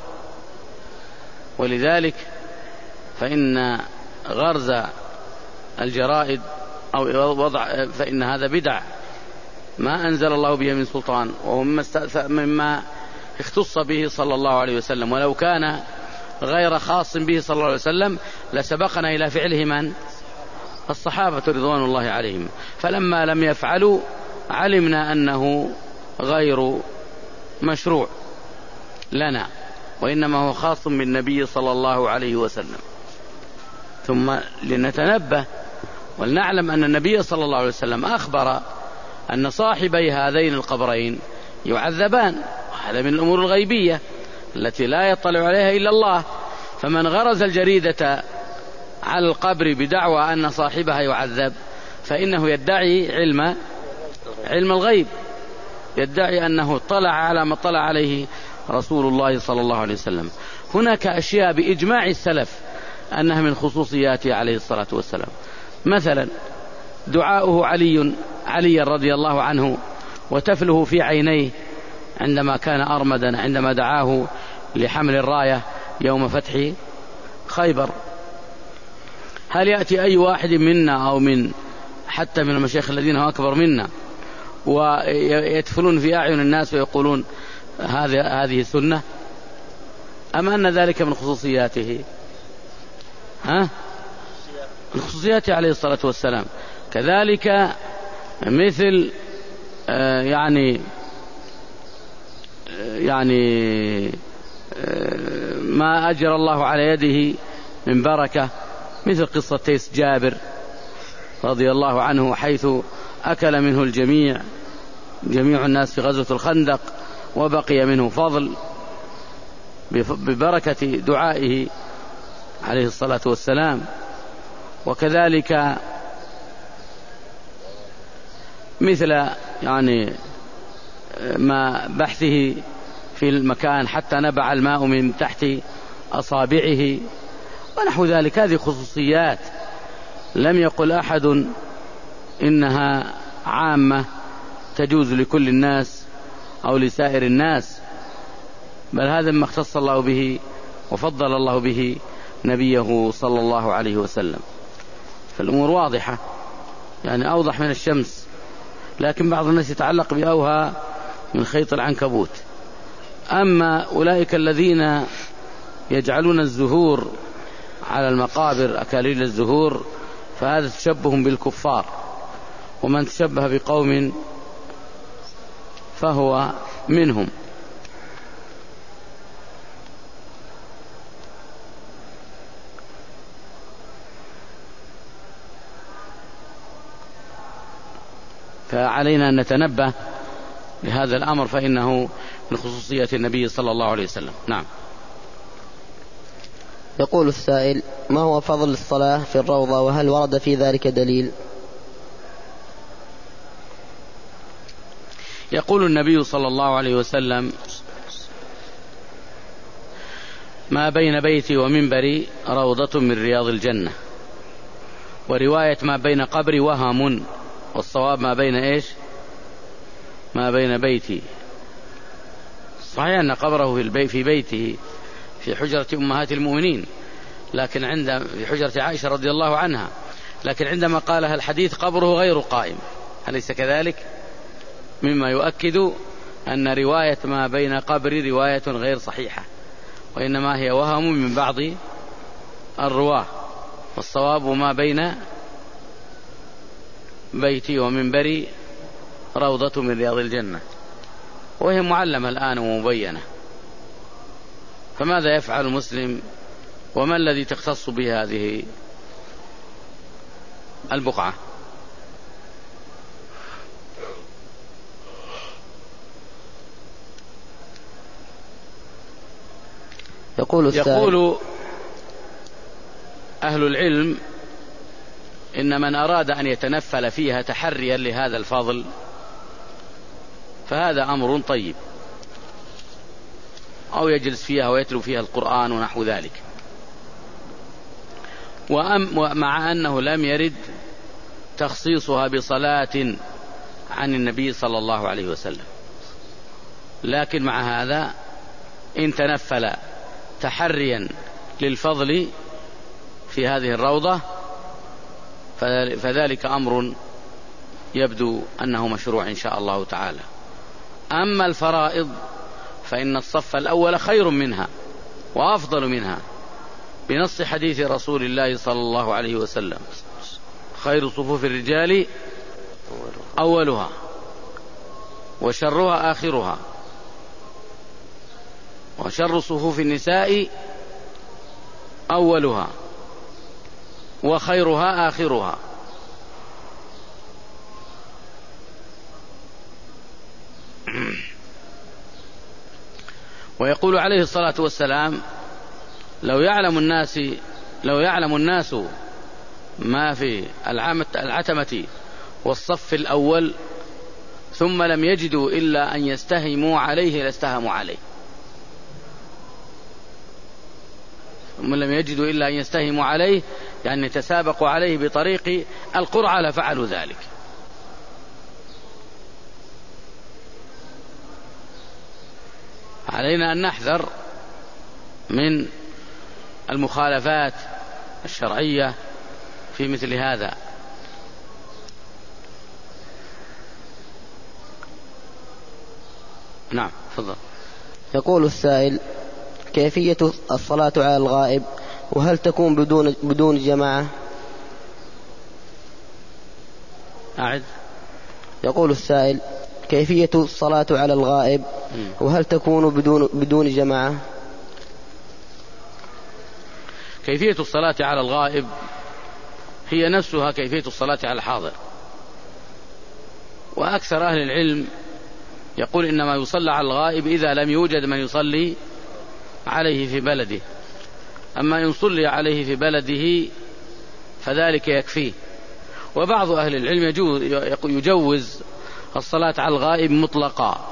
ولذلك فإن غرز الجرائد أو وضع فإن هذا بدع ما أنزل الله به من سلطان، وهو مما اختص به صلى الله عليه وسلم. ولو كان غير خاص به صلى الله عليه وسلم لسبقنا إلى فعله من؟ الصحابة رضوان الله عليهم. فلما لم يفعلوا علمنا أنه غير مشروع لنا، وإنما هو خاص بالنبي صلى الله عليه وسلم. ثم لنتنبه ولنعلم أن النبي صلى الله عليه وسلم أخبر أن صاحبي هذين القبرين يعذبان، وهذا من الأمور الغيبية التي لا يطلع عليها إلا الله. فمن غرز الجريدة على القبر بدعوى أن صاحبها يعذب فإنه يدعي علم علم الغيب، يدعي أنه اطلع على ما اطلع عليه رسول الله صلى الله عليه وسلم. هناك أشياء بإجماع السلف أنها من خصوصياته عليه الصلاة والسلام. مثلا دعاؤه علي علي رضي الله عنه وتفله في عينيه عندما كان أرمدا، عندما دعاه لحمل الراية يوم فتح خيبر. هل يأتي أي واحد منا أو من حتى من المشايخ الذين هم أكبر منا ويتفلون في أعين الناس ويقولون هذه هذه سنة؟ أم أن ذلك من خصوصياته؟ ها؟ من خصوصياته عليه الصلاة والسلام. كذلك مثل آه يعني آه يعني آه ما أجرى الله على يده من بركة، مثل قصة تيس جابر رضي الله عنه، حيث أكل منه الجميع جميع الناس في غزوة الخندق، وبقي منه فضل ببركة دعائه عليه الصلاة والسلام. وكذلك مثل يعني ما بحثه في المكان حتى نبع الماء من تحت أصابعه ونحو ذلك. هذه خصوصيات لم يقل أحد إنها عامة تجوز لكل الناس أو لسائر الناس، بل هذا ما اختص الله به وفضل الله به نبيه صلى الله عليه وسلم. فالأمور واضحة، يعني أوضح من الشمس، لكن بعض الناس يتعلق بأوها من خيط العنكبوت. أما أولئك الذين يجعلون الزهور على المقابر أكاليل الزهور فهذا تشبه بالكفار، ومن تشبه بقوم فهو منهم. فعلينا أن نتنبه لهذا الأمر، فإنه من خصوصية النبي صلى الله عليه وسلم. نعم. يقول السائل: ما هو فضل الصلاة في الروضة، وهل ورد في ذلك دليل؟ يقول النبي صلى الله عليه وسلم: ما بين بيتي ومنبري روضة من رياض الجنة. ورواية ما بين قبري وهم، والصواب ما بين إيش؟ ما بين بيتي. صحيح أن قبره في بيته في حجرة أمهات المؤمنين، لكن عند في حجرة عائشة رضي الله عنها، لكن عندما قالها الحديث قبره غير قائم، أليس كذلك؟ مما يؤكد أن رواية ما بين قبري رواية غير صحيحة، وإنما هي وهم من بعض الرواه، والصواب ما بين بيتي ومنبري روضة من رياض الجنة، وهي معلمة الآن ومبينة. فماذا يفعل المسلم، وما الذي تختص به هذه البقعة؟ يقول, يقول أهل العلم: إن من أراد أن يتنفل فيها تحريا لهذا الفضل فهذا أمر طيب، أو يجلس فيها ويتلو فيها القرآن ونحو ذلك. ومع أنه لم يرد تخصيصها بصلاة عن النبي صلى الله عليه وسلم، لكن مع هذا إن تنفل تحريا للفضل في هذه الروضة فذلك أمر يبدو أنه مشروع إن شاء الله تعالى. أما الفرائض فإن الصف الأول خير منها وأفضل منها، بنص حديث رسول الله صلى الله عليه وسلم: خير صفوف الرجال أولها وشرها آخرها، وشر صفوف النساء أولها وخيرها آخرها. ويقول عليه الصلاة والسلام: لو يعلم الناس لو يعلم الناس ما في العتمة والصف الأول ثم لم يجدوا إلا أن يستهموا عليه لاستهموا عليه ثم لم يجدوا إلا أن يستهموا عليه يعني يتسابقوا عليه بطريق القرعة لفعلوا ذلك. علينا أن نحذر من المخالفات الشرعية في مثل هذا. نعم، تفضل. يقول السائل: كيفية الصلاة على الغائب، وهل تكون بدون بدون جماعة؟ أعد. يقول السائل: كيفية الصلاة على الغائب، وهل تكون بدون بدون جماعة؟ كيفية الصلاة على الغائب هي نفسها كيفية الصلاة على الحاضر، وأكثر أهل العلم يقول إنما يصلى على الغائب إذا لم يوجد من يصلي عليه في بلده، أما إن صلي عليه في بلده فذلك يكفيه. وبعض أهل العلم يجوز الصلاة على الغائب مطلقا،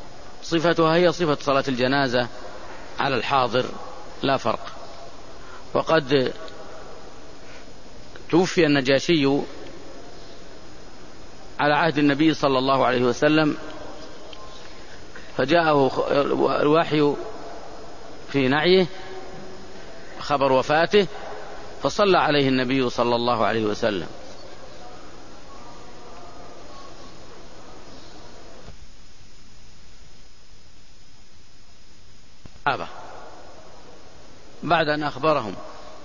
فصفتها هي صفة صلاة الجنازة على الحاضر لا فرق. وقد توفي النجاشي على عهد النبي صلى الله عليه وسلم، فجاءه الوحي في نعيه خبر وفاته، فصلى عليه النبي صلى الله عليه وسلم. بعد أن أخبرهم،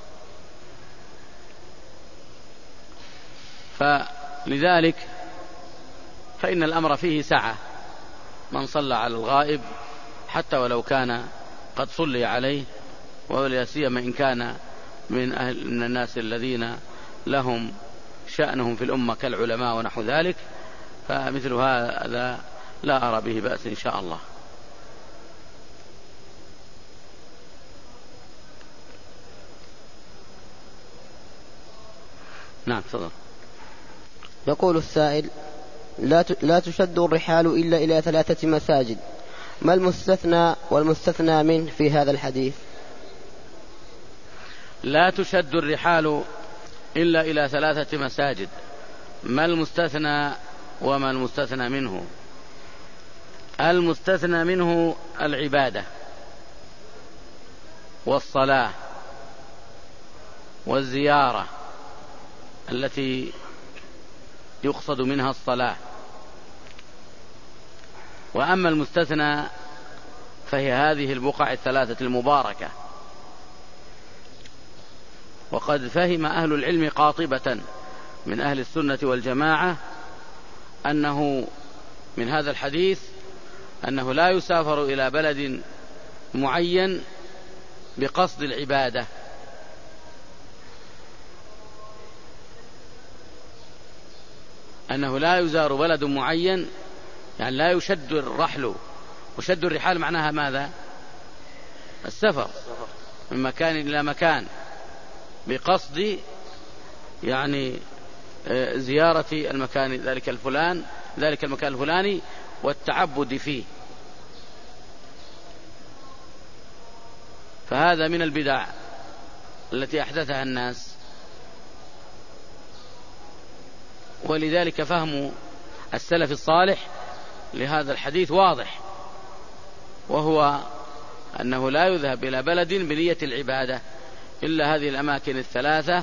فلذلك فإن الأمر فيه سعة، من صلى على الغائب حتى ولو كان قد صلي عليه، ولا سيما إن كان من أهل من الناس الذين لهم شأنهم في الأمة كالعلماء ونحو ذلك، فمثل هذا لا أرى به بأس إن شاء الله. نعم تفضل. يقول السائل: لا تشد الرحال إلا إلى ثلاثة مساجد، ما المستثنى والمستثنى منه في هذا الحديث؟ لا تشد الرحال إلا إلى ثلاثة مساجد، ما المستثنى وما المستثنى منه؟ المستثنى منه العبادة والصلاة والزيارة التي يقصد منها الصلاة. وأما المستثنى فهي هذه البقع الثلاثة المباركة. وقد فهم أهل العلم قاطبة من أهل السنة والجماعة أنه من هذا الحديث أنه لا يسافر إلى بلد معين بقصد العبادة، أنه لا يزار بلد معين، يعني لا يشد الرحل. وشد الرحال معناها ماذا؟ السفر من مكان إلى مكان بقصد يعني زيارة المكان ذلك الفلان ذلك المكان الفلاني والتعبد فيه. فهذا من البدع التي أحدثها الناس، ولذلك فهم السلف الصالح لهذا الحديث واضح، وهو أنه لا يذهب إلى بلد بنية العبادة إلا هذه الأماكن الثلاثة: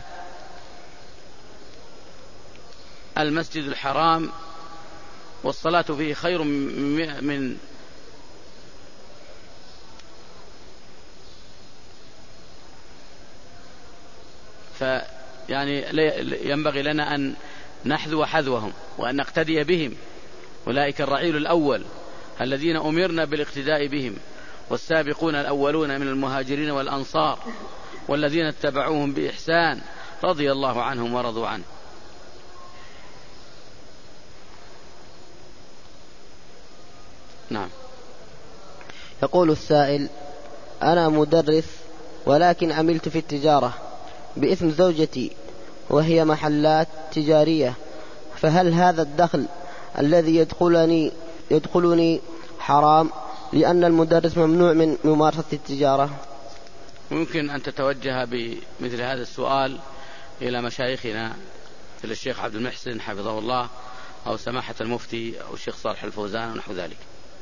المسجد الحرام، والصلاة فيه خير من فيعني ينبغي لنا أن نحذو حذوهم وأن نقتدي بهم. أولئك الرعيل الأول الذين أمرنا بالاقتداء بهم، والسابقون الأولون من المهاجرين والأنصار والذين اتبعوهم بإحسان رضي الله عنهم ورضوا عنه. نعم. يقول السائل: أنا مدرس ولكن عملت في التجارة باسم زوجتي وهي محلات تجارية، فهل هذا الدخل الذي يدخلني يدخلني حرام لأن المدرس ممنوع من ممارسة التجارة؟ ممكن أن تتوجه بمثل هذا السؤال إلى مشايخنا مثل الشيخ عبد المحسن حفظه الله، أو سماحة المفتي، أو الشيخ صالح الفوزان ونحو ذلك.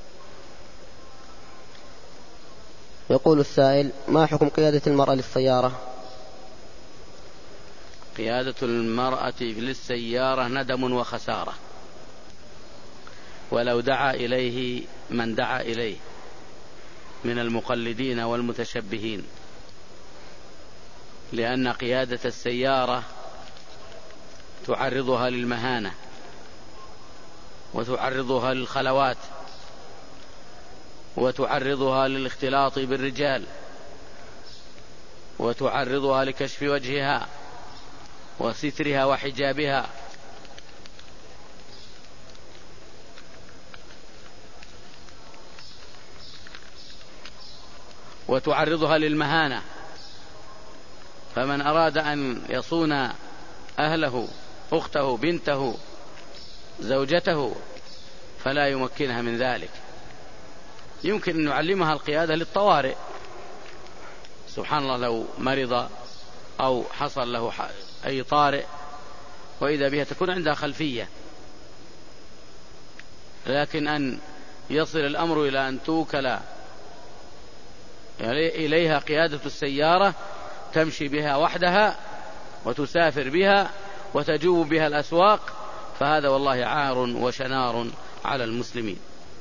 يقول السائل: ما حكم قيادة المرأة للسيارة؟ قيادة المرأة للسيارة ندم وخسارة، ولو دعا إليه من دعا إليه من المقلدين والمتشبهين، لأن قيادة السيارة تعرضها للمهانة وتعرضها للخلوات وتعرضها للاختلاط بالرجال وتعرضها لكشف وجهها وسترها وحجابها، وتعرضها للمهانة. فمن أراد أن يصون أهله، أخته، بنته، زوجته، فلا يمكنها من ذلك. يمكن أن نعلمها القيادة للطوارئ. سبحان الله، لو مرض أو حصل له أي طارئ، وإذا بها تكون عندها خلفية. لكن أن يصل الأمر إلى أن توكل إليها قيادة السيارة تمشي بها وحدها وتسافر بها وتجوب بها الأسواق، فهذا والله عار وشنار على المسلمين.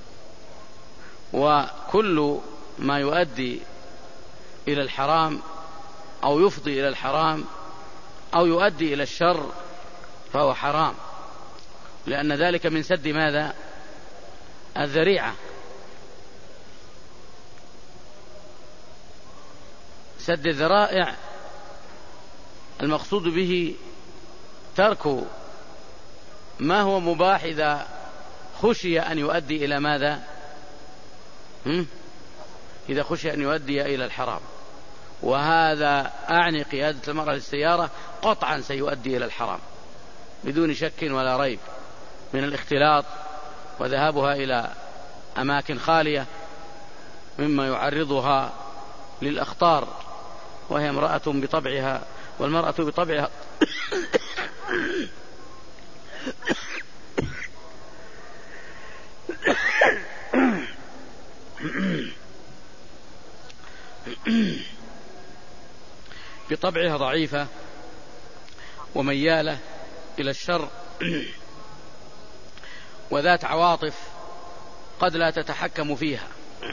وكل ما يؤدي إلى الحرام أو يفضي إلى الحرام أو يؤدي إلى الشر فهو حرام، لأن ذلك من سد ماذا؟ الذريعة. سد الذرائع المقصود به ترك ما هو مباح إذا خشي أن يؤدي إلى ماذا؟ هم؟ إذا خشي أن يؤدي إلى الحرام، وهذا أعني قيادة المرأة للسيارة قطعا سيؤدي إلى الحرام بدون شك ولا ريب، من الاختلاط وذهابها إلى أماكن خالية مما يعرضها للأخطار، وهي امرأة بطبعها، والمرأة بطبعها بطبعها ضعيفة وميالة إلى الشر وذات عواطف قد لا تتحكم فيها،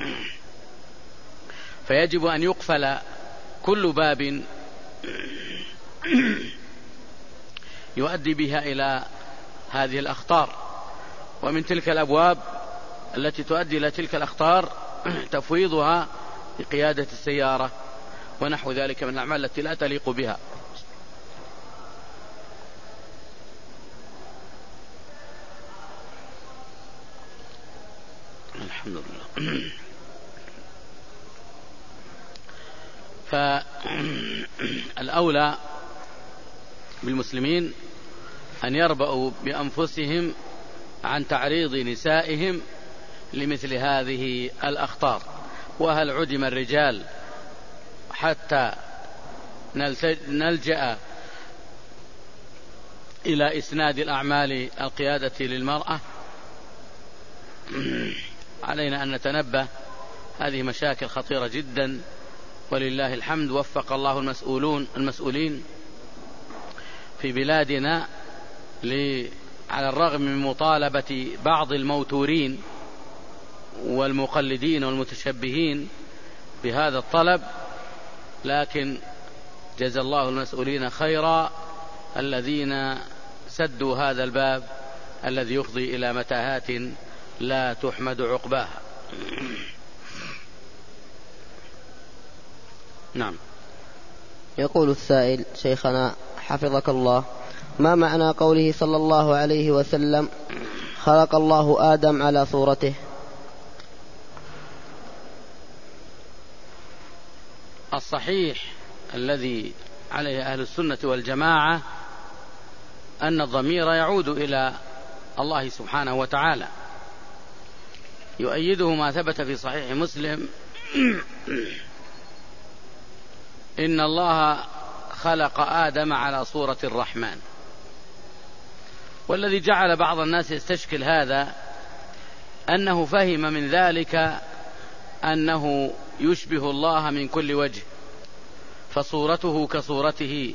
فيجب أن يقفل كل باب يؤدي بها إلى هذه الأخطار. ومن تلك الأبواب التي تؤدي إلى تلك الأخطار تفويضها لقيادة السيارة ونحو ذلك من الأعمال التي لا تليق بها. الحمد لله. فالأولى بالمسلمين أن يربأوا بأنفسهم عن تعريض نسائهم لمثل هذه الأخطار. وهل عدم الرجال حتى نلجأ إلى إسناد الأعمال القيادة للمرأة؟ علينا أن نتنبه، هذه مشاكل خطيرة جدا، ولله الحمد وفق الله المسؤولون المسؤولين في بلادنا على الرغم من مطالبة بعض الموتورين والمقلدين والمتشبهين بهذا الطلب، لكن جزى الله المسؤولين خيرا الذين سدوا هذا الباب الذي يفضي إلى متاهات لا تحمد عقباها. نعم. يقول السائل: شيخنا حفظك الله، ما معنى قوله صلى الله عليه وسلم: خلق الله آدم على صورته؟ الصحيح الذي عليه أهل السنة والجماعة أن الضمير يعود إلى الله سبحانه وتعالى، يؤيده ما ثبت في صحيح مسلم: إن الله خلق آدم على صورة الرحمن. والذي جعل بعض الناس يستشكل هذا أنه فهم من ذلك أنه يشبه الله من كل وجه، فصورته كصورته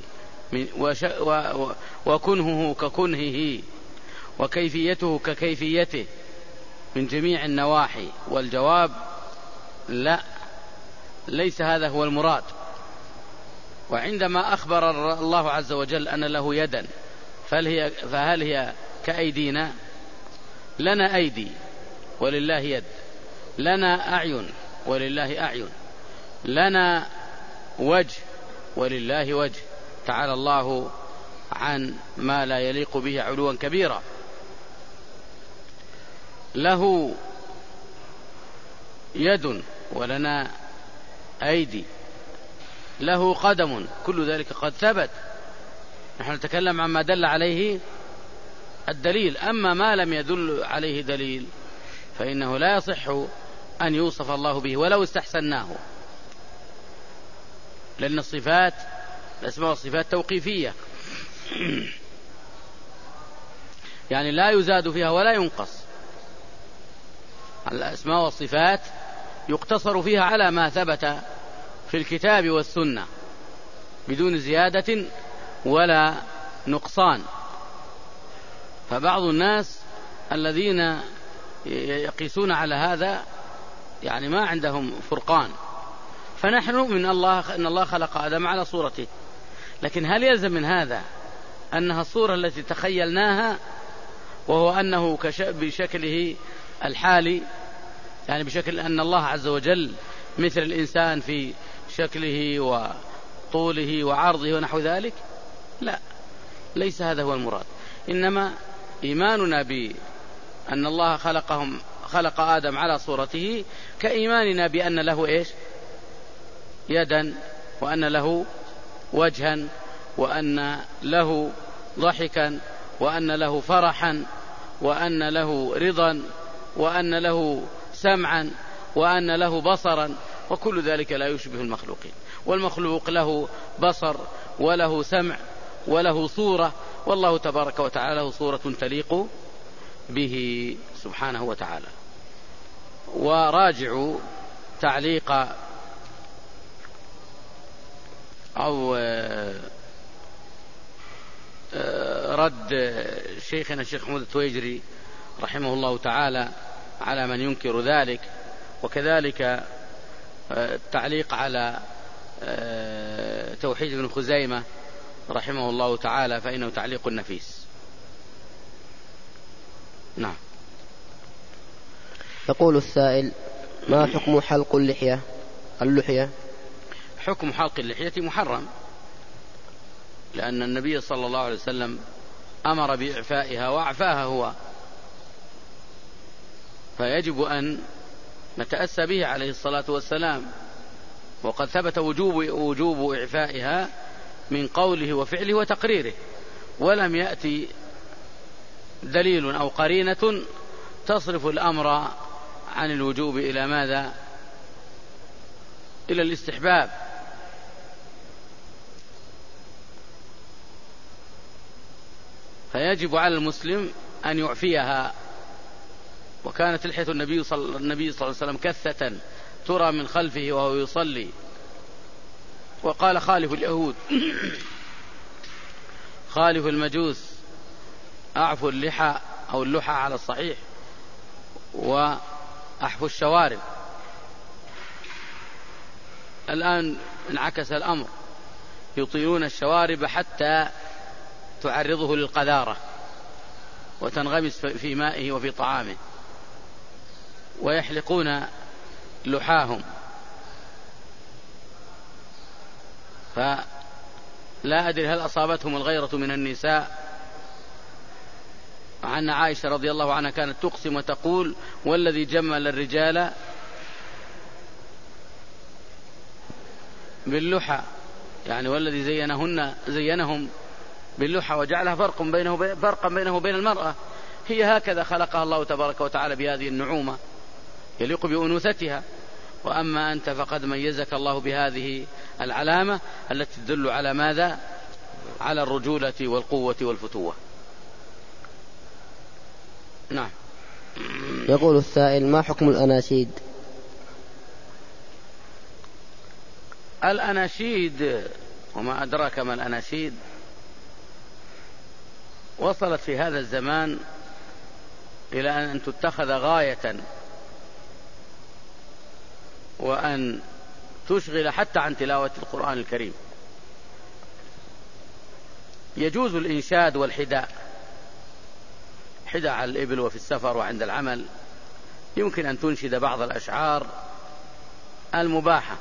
وكنهه ككنهه وكيفيته ككيفيته من جميع النواحي. والجواب: لا، ليس هذا هو المراد. وعندما أخبر الله عز وجل أن له يدا، فهل هي كأيدينا؟ لنا أيدي ولله يد، لنا أعين ولله أعين، لنا وجه ولله وجه، تعالى الله عن ما لا يليق به علوا كبيرا. له يد ولنا أيدي، له قدم، كل ذلك قد ثبت. نحن نتكلم عما دل عليه الدليل، أما ما لم يدل عليه دليل فإنه لا يصح أن يوصف الله به ولو استحسناه، لأن الصفات الأسماء والصفات توقيفية، يعني لا يزاد فيها ولا ينقص. الأسماء والصفات يقتصر فيها على ما ثبت في الكتاب والسنة بدون زيادة ولا نقصان. فبعض الناس الذين يقيسون على هذا يعني ما عندهم فرقان. فنحن من الله أن الله خلق آدم على صورته، لكن هل يلزم من هذا أنها الصورة التي تخيلناها، وهو أنه بشكله الحالي، يعني بشكل أن الله عز وجل مثل الإنسان في شكله وطوله وعرضه ونحو ذلك؟ لا، ليس هذا هو المراد. إنما إيماننا بأن الله خلقهم خلق آدم على صورته كإيماننا بأن له إيش؟ يدا، وأن له وجها، وأن له ضحكا، وأن له فرحا، وأن له رضا، وأن له سمعا، وأن له بصرا، وكل ذلك لا يشبه المخلوقين. والمخلوق له بصر وله سمع وله صورة، والله تبارك وتعالى له صورة تليق به سبحانه وتعالى. وراجعوا تعليق أو رد شيخنا الشيخ محمود التويجري رحمه الله تعالى على من ينكر ذلك، وكذلك التعليق على توحيد ابن خزيمة رحمه الله تعالى، فإنه تعليق نفيس. نعم. يقول السائل: ما حكم حلق اللحية اللحية حكم حلق اللحية محرم، لأن النبي صلى الله عليه وسلم أمر بإعفائها وأعفاها هو، فيجب أن نتأسى به عليه الصلاة والسلام. وقد ثبت وجوب, وجوب إعفائها من قوله وفعله وتقريره، ولم يأتي دليل أو قرينة تصرف الأمر عن الوجوب إلى ماذا؟ إلى الاستحباب. فيجب على المسلم أن يعفيها. وكانت لحية النبي صلى الله عليه وسلم كثة ترى من خلفه وهو يصلي. وقال: خالف اليهود خالف المجوس، أعفوا اللحى أو اللحى على الصحيح، وأحفوا الشوارب. الآن انعكس الأمر، يطيلون الشوارب حتى تعرضه للقذارة وتنغمس في مائه وفي طعامه، ويحلقون لحاهم. فلا أدري هل أصابتهم الغيرة من النساء. عن عائشة رضي الله عنها كانت تقسم وتقول: والذي جمل الرجال باللحى، يعني والذي زينهن زينهم باللحى وجعلها فرق بينه فرقا بينه وبين المرأة. هي هكذا خلقها الله تبارك وتعالى بهذه النعومة يليق بأنوثتها. وأما أنت فقد ميزك الله بهذه العلامة التي تدل على ماذا؟ على الرجولة والقوة والفتوة. نعم. يقول السائل: ما حكم الأناشيد؟ الأناشيد وما أدراك ما الأناشيد، وصلت في هذا الزمان إلى أن تتخذ غاية، وأن تشغل حتى عن تلاوة القرآن الكريم. يجوز الإنشاد والحداء، حداء على الإبل وفي السفر وعند العمل، يمكن أن تنشد بعض الأشعار المباحة.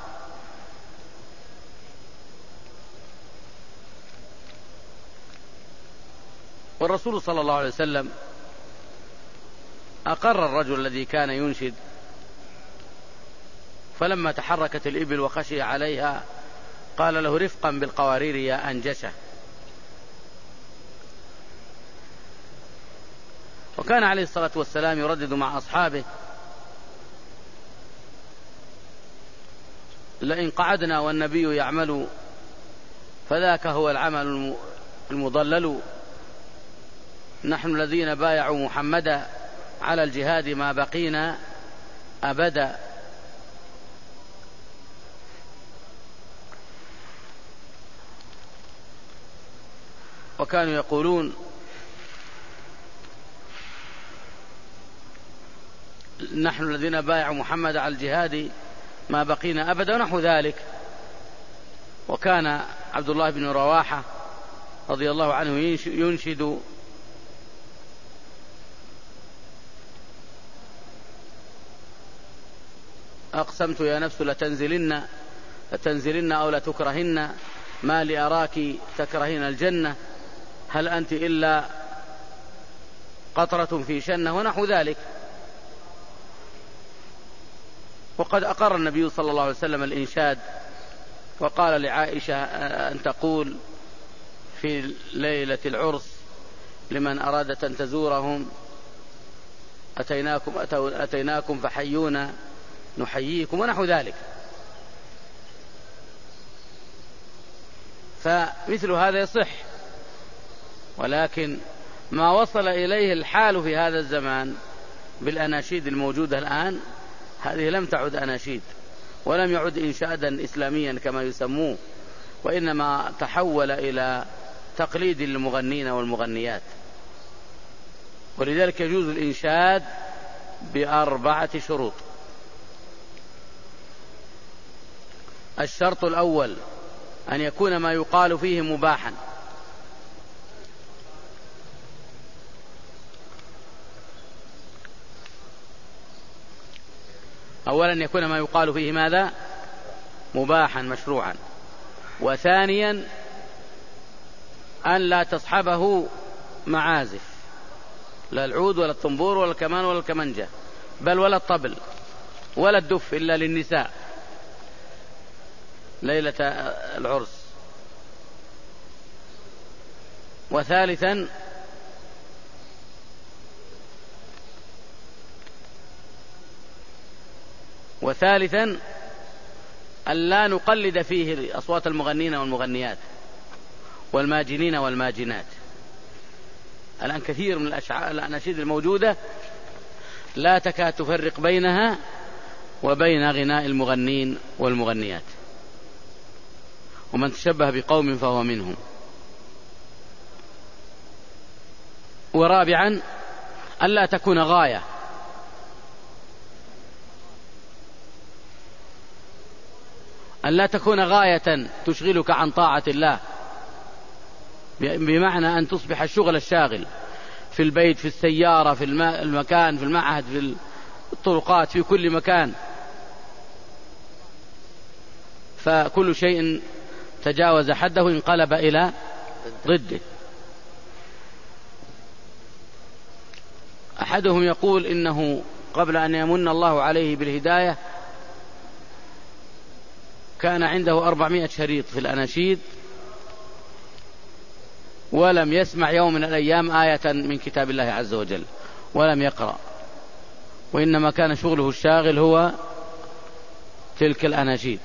والرسول صلى الله عليه وسلم أقر الرجل الذي كان ينشد، فلما تحركت الإبل وخشي عليها قال له: رفقا بالقوارير يا أنجشة. وكان عليه الصلاة والسلام يردد مع أصحابه: لئن قعدنا والنبي يعمل فذاك هو العمل المضلل. نحن الذين بايعوا محمدا على الجهاد ما بقينا أبدا. وكانوا يقولون نحن الذين بايعوا محمد على الجهاد ما بقينا أبدا ونحو ذلك. وكان عبد الله بن رواحة رضي الله عنه ينشد أقسمت يا نفس لتنزلن لتنزلن أو لتكرهن ما لأراك تكرهين الجنة هل أنت إلا قطرة في شنة ونحو ذلك. وقد أقر النبي صلى الله عليه وسلم الإنشاد وقال لعائشة أن تقول في ليلة العرس لمن أرادت أن تزورهم أتيناكم, أتيناكم فحيونا نحييكم ونحو ذلك. فمثل هذا يصح، ولكن ما وصل إليه الحال في هذا الزمان بالأناشيد الموجودة الآن هذه لم تعد أناشيد ولم يعد إنشادا إسلاميا كما يسموه، وإنما تحول إلى تقليد للمغنين والمغنيات. ولذلك يجوز الإنشاد بأربعة شروط. الشرط الأول أن يكون ما يقال فيه مباحا، أولا يكون ما يقال فيه ماذا؟ مباحا مشروعا. وثانيا أن لا تصحبه معازف، لا العود ولا الطنبور ولا الكمان ولا الكمنجة بل ولا الطبل ولا الدف إلا للنساء ليلة العرس. وثالثا وثالثا أن لا نقلد فيه أصوات المغنين والمغنيات والماجنين والماجنات. الآن كثير من الأناشيد الموجودة لا تكاد تفرق بينها وبين غناء المغنين والمغنيات، ومن تشبه بقوم فهو منهم. ورابعا ألا تكون غاية، ألا تكون غاية تشغلك عن طاعة الله، بمعنى أن تصبح الشغل الشاغل في البيت في السيارة في المكان في المعهد في الطرقات في كل مكان، فكل شيء تجاوز حده انقلب إلى ضده. أحدهم يقول إنه قبل أن يمن الله عليه بالهداية كان عنده أربعمائة شريط في الأناشيد ولم يسمع يوم من الأيام آية من كتاب الله عز وجل ولم يقرأ، وإنما كان شغله الشاغل هو تلك الأناشيد.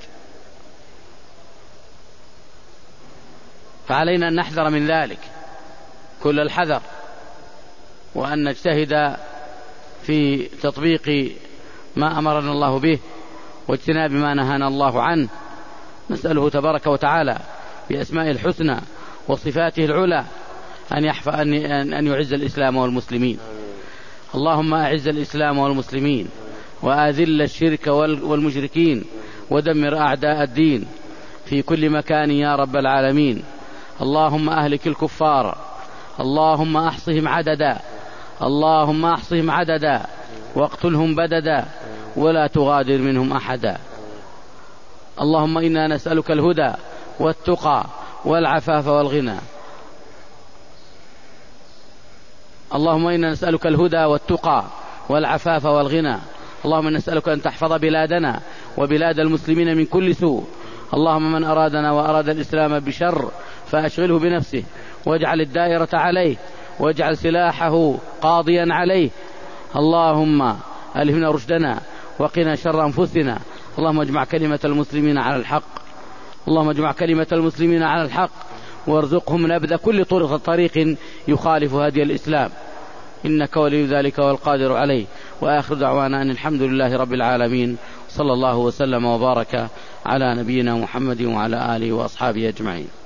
فعلينا أن نحذر من ذلك كل الحذر، وأن نجتهد في تطبيق ما أمرنا الله به واجتناب ما نهانا الله عنه. نسأله تبارك وتعالى بأسمائه الحسنى وصفاته العلى أن يحفظ أن يعز الإسلام والمسلمين. اللهم أعز الإسلام والمسلمين وأذل الشرك والمشركين ودمر أعداء الدين في كل مكان يا رب العالمين. اللهم أهلك الكفار، اللهم أحصهم عددا، اللهم أحصهم عددا واقتلهم بددا ولا تغادر منهم أحدا. اللهم إنا نسألك الهدى والتقى والعفاف والغنى. اللهم إنا نسألك الهدى والتقى والعفاف والغنى. اللهم نسألك أن تحفظ بلادنا وبلاد المسلمين من كل سوء. اللهم من أرادنا وأراد الإسلام بشر فأشغله بنفسه واجعل الدائرة عليه واجعل سلاحه قاضيا عليه. اللهم ألهمنا رشدنا وقنا شر أنفسنا. اللهم اجمع كلمة المسلمين على الحق. اللهم اجمع كلمة المسلمين على الحق وارزقهم نبذ كل طرق طريق يخالف هدي الإسلام، إنك ولي ذلك والقادر عليه. وآخر دعوانا أن الحمد لله رب العالمين، صلى الله وسلم وبارك على نبينا محمد وعلى آله وأصحابه أجمعين.